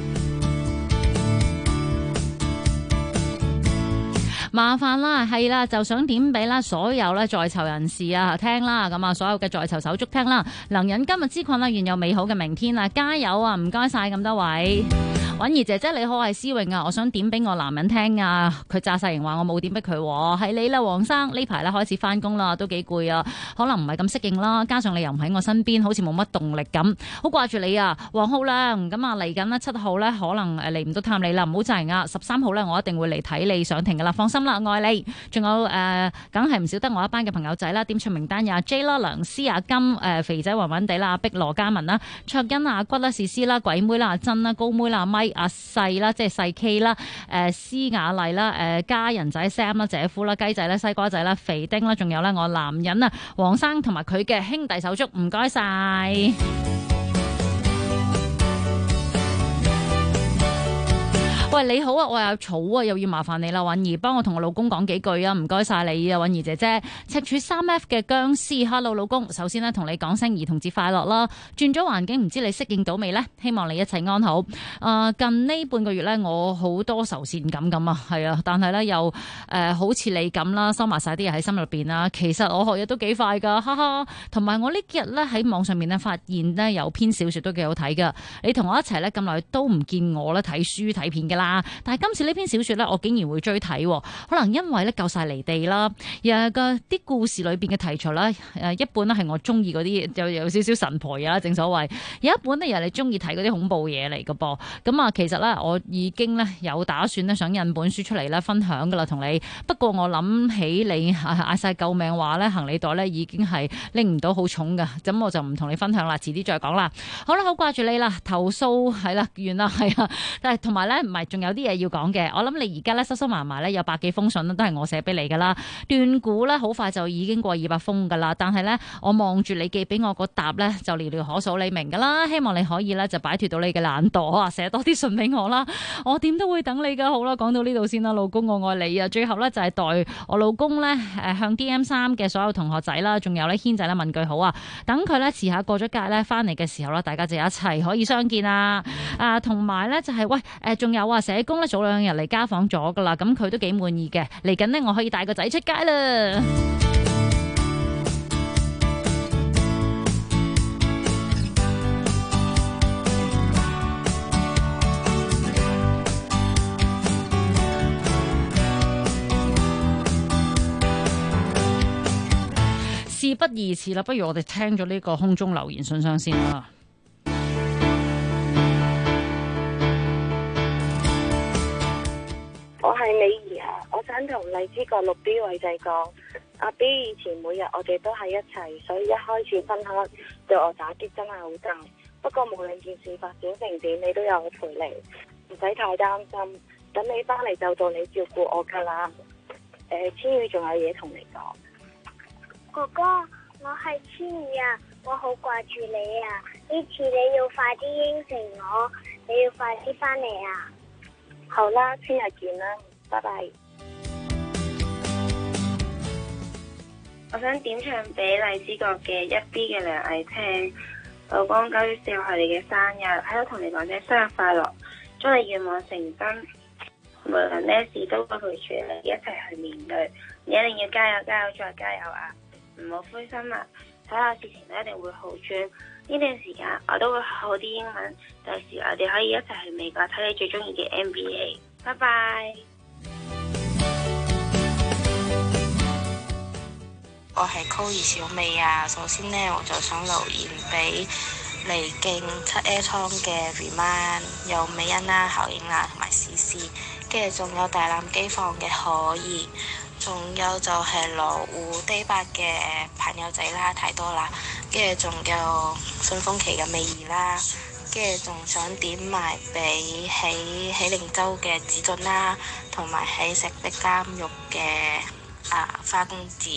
麻煩啦，係啦，就想點俾啦所有咧在囚人士啊聽啦，咁啊所有嘅在囚手足聽啦，能忍今日之困啦，願有美好嘅明天啊！加油啊！唔該晒咁多位。韻兒姐姐你好，係思穎啊，我想點俾我男人聽啊，佢炸晒型話我冇點俾佢，係你啦，黃生呢排咧開始翻工啦，都幾攰啊，可能唔係咁適應啦，加上你又唔喺我身邊，好似冇乜動力咁，好掛住你啊，黃浩亮咁啊嚟緊啦，7號咧可能嚟唔到探你啦，唔好滯啊，13號咧我一定會嚟睇你上庭噶啦，放心啦，愛你，仲有梗係唔少得我一班嘅朋友仔啦，點出名單有阿 J 啦、梁思、阿金、肥仔暈暈地啦、阿碧羅嘉文啦、卓欣、阿骨啦、士師啦、鬼妹啦、阿珍啦、高妹啦、阿咪、阿細啦，即係細 K 啦、施雅麗啦、家人仔 Sam 啦、姐夫啦、雞仔啦、西瓜仔啦、肥丁啦，仲有咧我男人啊黃生同埋佢嘅兄弟手足，唔該晒。喂，你好啊，我有草啊，又要麻煩你啦，韻兒幫我同我老公講幾句啊，唔該晒你啊，韻兒姐姐。赤柱3F 嘅僵屍 ，Hello 老公，首先呢，同你講聲兒童節快樂啦。轉咗環境，唔知你適應到未呢？希望你一切安好。近呢半個月呢，我好多愁善感咁啊，係啊，但係呢，又好似你咁啦，收埋晒啲嘢喺心入邊啦。其實我學嘢都幾快噶，哈哈。同埋我呢幾日呢，喺網上面呢，發現呢，有篇小說都幾好睇噶。你同我一齊呢，咁耐都唔見我咧睇書睇片噶啦。但係今次呢篇小說咧，我竟然會追睇，可能因為咧夠晒離地啦，啲故事裏邊嘅題材啦，一本咧係我中意嗰啲，有少少神婆嘢啦，正所謂，有一本咧又係你中意睇嗰啲恐怖嘢嚟㗎噃。咁啊，其實咧我已經咧有打算咧想印本書出嚟咧分享噶啦，同你。不過我諗起你嗌晒救命話咧，行李袋咧已經係拎唔到好重噶，咁我就唔同你分享啦，遲啲再講啦。好啦，好掛住你啦，投訴係啦，完啦，係啊，但係同埋咧唔係。 仲有啲嘢要講嘅。我諗你而家咧收收埋埋咧有百幾封信都係我寫俾你噶啦。斷估咧好快就已經過200封噶啦，但係咧我望住你寄俾我個答咧就寥寥可數，你明噶啦。希望你可以咧就擺脫到你嘅懶惰啊，寫多啲信俾我啦。我點都會等你噶。好啦，講到呢度先啦，老公我愛你啊。最後咧就係代我老公咧向 DM3嘅所有同學仔啦，仲有咧軒仔咧問句好啊。等佢咧遲下過咗界咧翻嚟嘅時候啦，大家就一齊可以相見啦。同埋咧就係喂仲有啊，社工咧早2日嚟家訪咗噶啦，咁佢都幾滿意嘅。嚟緊呢，我可以帶個仔出街啦。事不宜遲啦，不如我哋聽咗呢個空中留言信箱先啦。 我係美儀啊，我想同荔枝角6B 偉仔講，阿 B 以前每日我哋都喺一齊，所以一開始分開對我打擊真係好大。不過無論件事發展成點，你都有我陪你，唔使太擔心。等你翻嚟就到你照顧我噶啦。千羽仲有嘢同你講。 哥哥，我係千羽啊，我好掛住你啊！呢次你要快啲應承我，你要快啲翻嚟啊！ 好啦，聽日見啦，拜拜。 我想點唱俾荔枝角嘅1B 嘅梁毅聽。老公9月4號係你嘅生日，喺度同你講聲生日快樂，祝你願望成真。無論咩事都會陪住你一齊去面對，你一定要加油加油再加油啊！唔好灰心啊！睇下事情一定會好轉。呢段時間我都會學好啲英文，第時我哋可以一齊去美國睇你最中意嘅 NBA。拜拜。 我係 Call 小美啊！首先呢，我就想留言俾離境7A 倉嘅 Remind， 有美欣啦、校影啦同埋 CC， 跟住仲有大欖機房嘅可怡。仲有就係羅湖低八嘅朋友仔啦，太多啦，跟住仲有順豐期嘅美儀啦，跟住仲想點埋俾喺喜靈洲嘅子俊啦，同埋喺石壁監獄嘅花公子。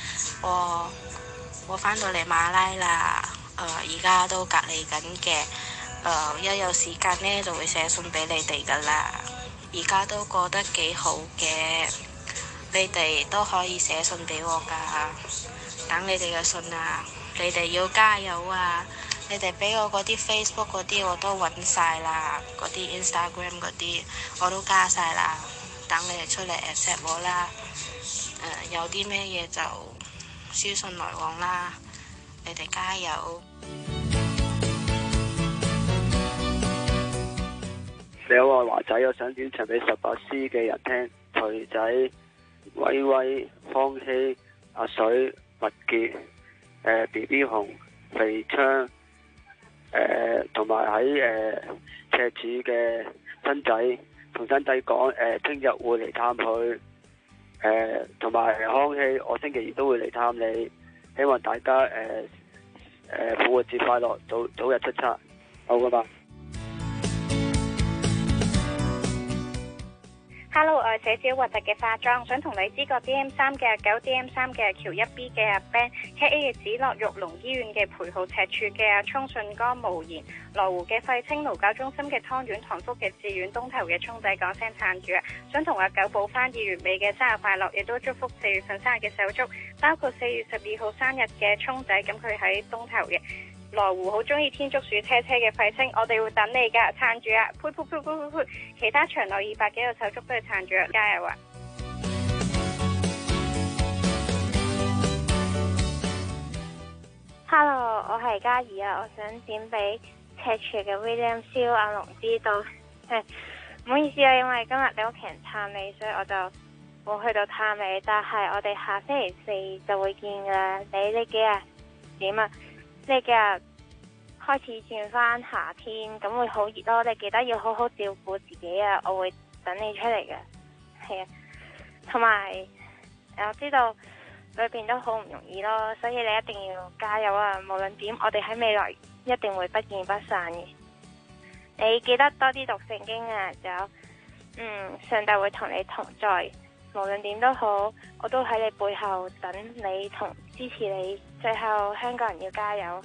我翻到嚟馬拉啦，而家都隔離緊嘅，一有時間呢就會寫信俾你哋噶啦，而家都過得幾好嘅。你哋都可以寫信俾我㗎，等你哋嘅信啊！你哋要加油啊！你哋俾我嗰啲 Facebook 嗰啲我都揾晒啦，嗰啲 Instagram 嗰啲我都加晒啦，等你哋出嚟 accept 我啦。有啲咩嘢就書信來往啦，你哋加油！ 你好啊，華仔，我想點唱俾18C嘅人聽，徐仔。威威、方希、阿水、麥傑、BB 熊、肥昌，同埋喺赤柱嘅新仔，同新仔講聽日會嚟探佢，同埋康希，我星期2都會嚟探你，希望大家復活節快樂，早日出冊，好㗎嘛。 Hello， 我係寫少核突嘅化妝，想同荔枝角 DM3 嘅9 DM3 嘅喬1B 嘅阿 Ben，KA 嘅紫樂玉龍醫院嘅培浩赤柱嘅阿聰信哥無言，羅湖嘅廢青勞教中心嘅湯圓唐福嘅志遠東頭嘅聰仔講聲撐住啊！想同阿九補翻2月尾嘅生日快樂，亦都祝福4月份生日嘅手足，包括4月12號生日嘅聰仔，咁佢喺東頭嘅。羅湖好中意天竺鼠車車嘅廢青，我哋會等你噶，撐住啊！呸呸呸呸呸！其他場內200幾個手足都要撐住啊，加油啊！Hello， 我係嘉怡啊，我想點俾赤柱嘅 William 蕭阿龍知道，唔好意思啊，因為今日你屋企人探你，所以我就冇去到探你，但係我哋下星期4就會見噶啦。你呢幾日點啊？呢幾日開始轉翻夏天，咁會好熱咯。你記得要好好照顧自己啊！我會等你出嚟嘅，係啊。同埋我知道裏邊都好唔容易咯，所以你一定要加油啊！無論點，我哋喺未來一定會不見不散嘅。你記得多啲讀聖經啊！仲有上帝會同你同在，無論點都好，我都喺你背後等你同支持你。最後，香港人要加油！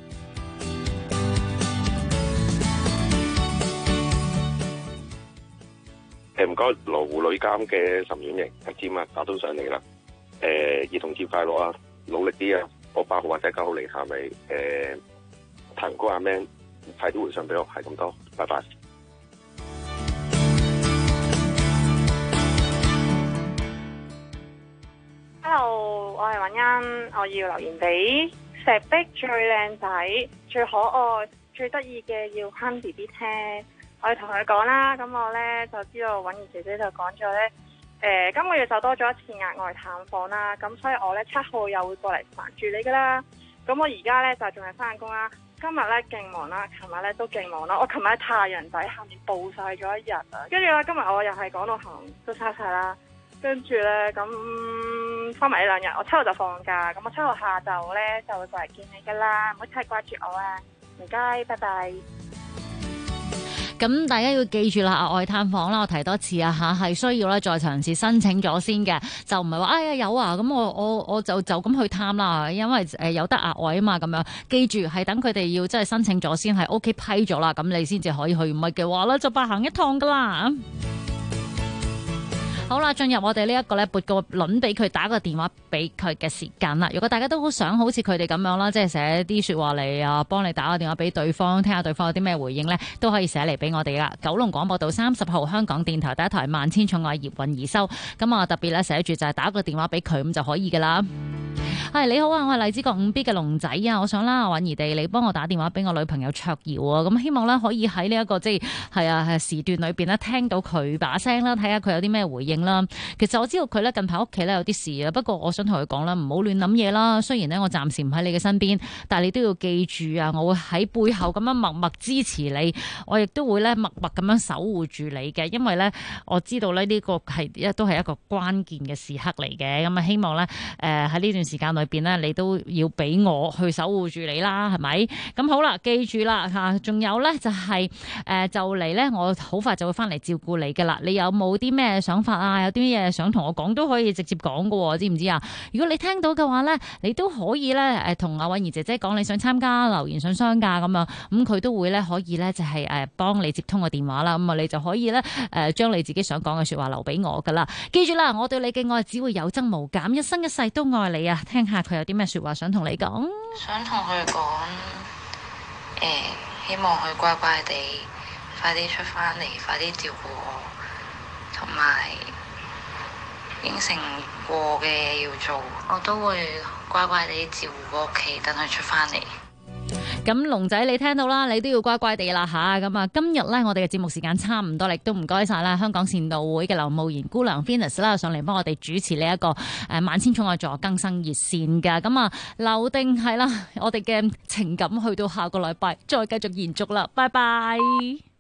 唔該，羅湖女監嘅岑婉瑩阿尖啊，打到上嚟啦。兒童節快樂啊，努力啲啊！我8號或者9號嚟下咪彈歌阿 Man 快啲回信俾我，係咁多，拜拜。 Hello， 我係允欣，我要留言俾石壁最靚仔、最可愛、最得意嘅要哼 B B 聽。我哋同佢講啦，咁我呢就知道允兒姐姐就講咗呢，今個月就多咗一次額外探訪啦，咁所以我呢7號又會過嚟煩住你噶啦。咁我而家呢就仲係翻工啦，今日呢勁忙啦，琴日呢都勁忙啦。我琴日喺太陽底下面暴曬咗一日啊，跟住呢今日我又係講到行都差晒啦，跟住呢咁翻埋呢2日，我7號就放假，咁我7號下晝呢就會過嚟見你噶啦，唔好太掛住我啊，唔該，拜拜。 咁大家要記住啦，額外探訪啦，我提多次啊嚇，係需要咧再嘗試申請咗先嘅，就唔係話哎呀有啊，咁我就咁去探啦，因為有得額外啊嘛，咁樣記住係等佢哋要真係申請咗先係 OK 批咗啦，咁你先至可以去，唔係嘅話咧就白行一趟噶啦。好啦，進入我哋呢一個咧撥個輪俾佢打個電話俾佢嘅時間啦。如果大家都好想好似佢哋咁樣啦，即係寫啲說話嚟啊，幫你打個電話俾對方，聽下對方有啲咩回應呢，都可以寫嚟俾我哋噶。九龍廣播道30號香港電台第一台萬千寵愛葉韻儀收，咁啊特別咧寫住就係打個電話俾佢咁就可以噶啦。係你好啊，我係荔枝角5B 嘅龍仔啊，我想啦，韻儀地你幫我打電話俾我女朋友卓瑤啊，咁希望咧可以喺呢一個即係時段裏邊咧聽到佢把聲啦，睇下佢有啲咩回應啦。其實我知道佢咧近排屋企咧有啲事啊，不過我想同佢講啦，唔好亂諗嘢啦。雖然咧我暫時唔喺你嘅身邊，但係你都要記住啊，我會喺背後咁樣默默支持你，我亦都會咧默默咁樣守護住你嘅，因為咧我知道咧呢個都係一個關鍵嘅時刻嚟嘅，咁啊希望咧喺呢段時間裏邊咧，你都要俾我去守護住你啦，係咪？咁好啦，記住啦嚇，仲有咧就係就嚟咧，我好快就會翻嚟照顧你噶啦。你有冇啲咩想法啊？有啲嘢想同我講都可以直接講噶，知唔知啊？如果你聽到嘅話咧，你都可以咧同阿韻儀姐姐講你想參加留言信箱噶咁樣，咁佢都會咧可以咧就係幫你接通個電話啦。咁啊你就可以咧將你自己想講嘅說話留俾我噶啦。記住啦，我對你嘅愛只會有增無減，一生一世都愛你啊！聽下佢有啲咩說話想同你講。 想同佢講希望佢乖乖地快啲出翻嚟，快啲照顧我，同埋應承過嘅嘢要做，我都會乖乖地照顧個屋企，等佢出翻嚟。 咁龍仔你聽到啦，你都要乖乖地啦吓。咁啊，今日咧我哋嘅節目時間差唔多，亦都唔該晒啦。香港善導會嘅劉慕賢姑娘 Venus 啦，上嚟幫我哋主持呢一個萬千寵愛助更生熱線嘅。咁啊，留定係啦，我哋嘅情感去到下個禮拜再繼續延續啦。拜拜。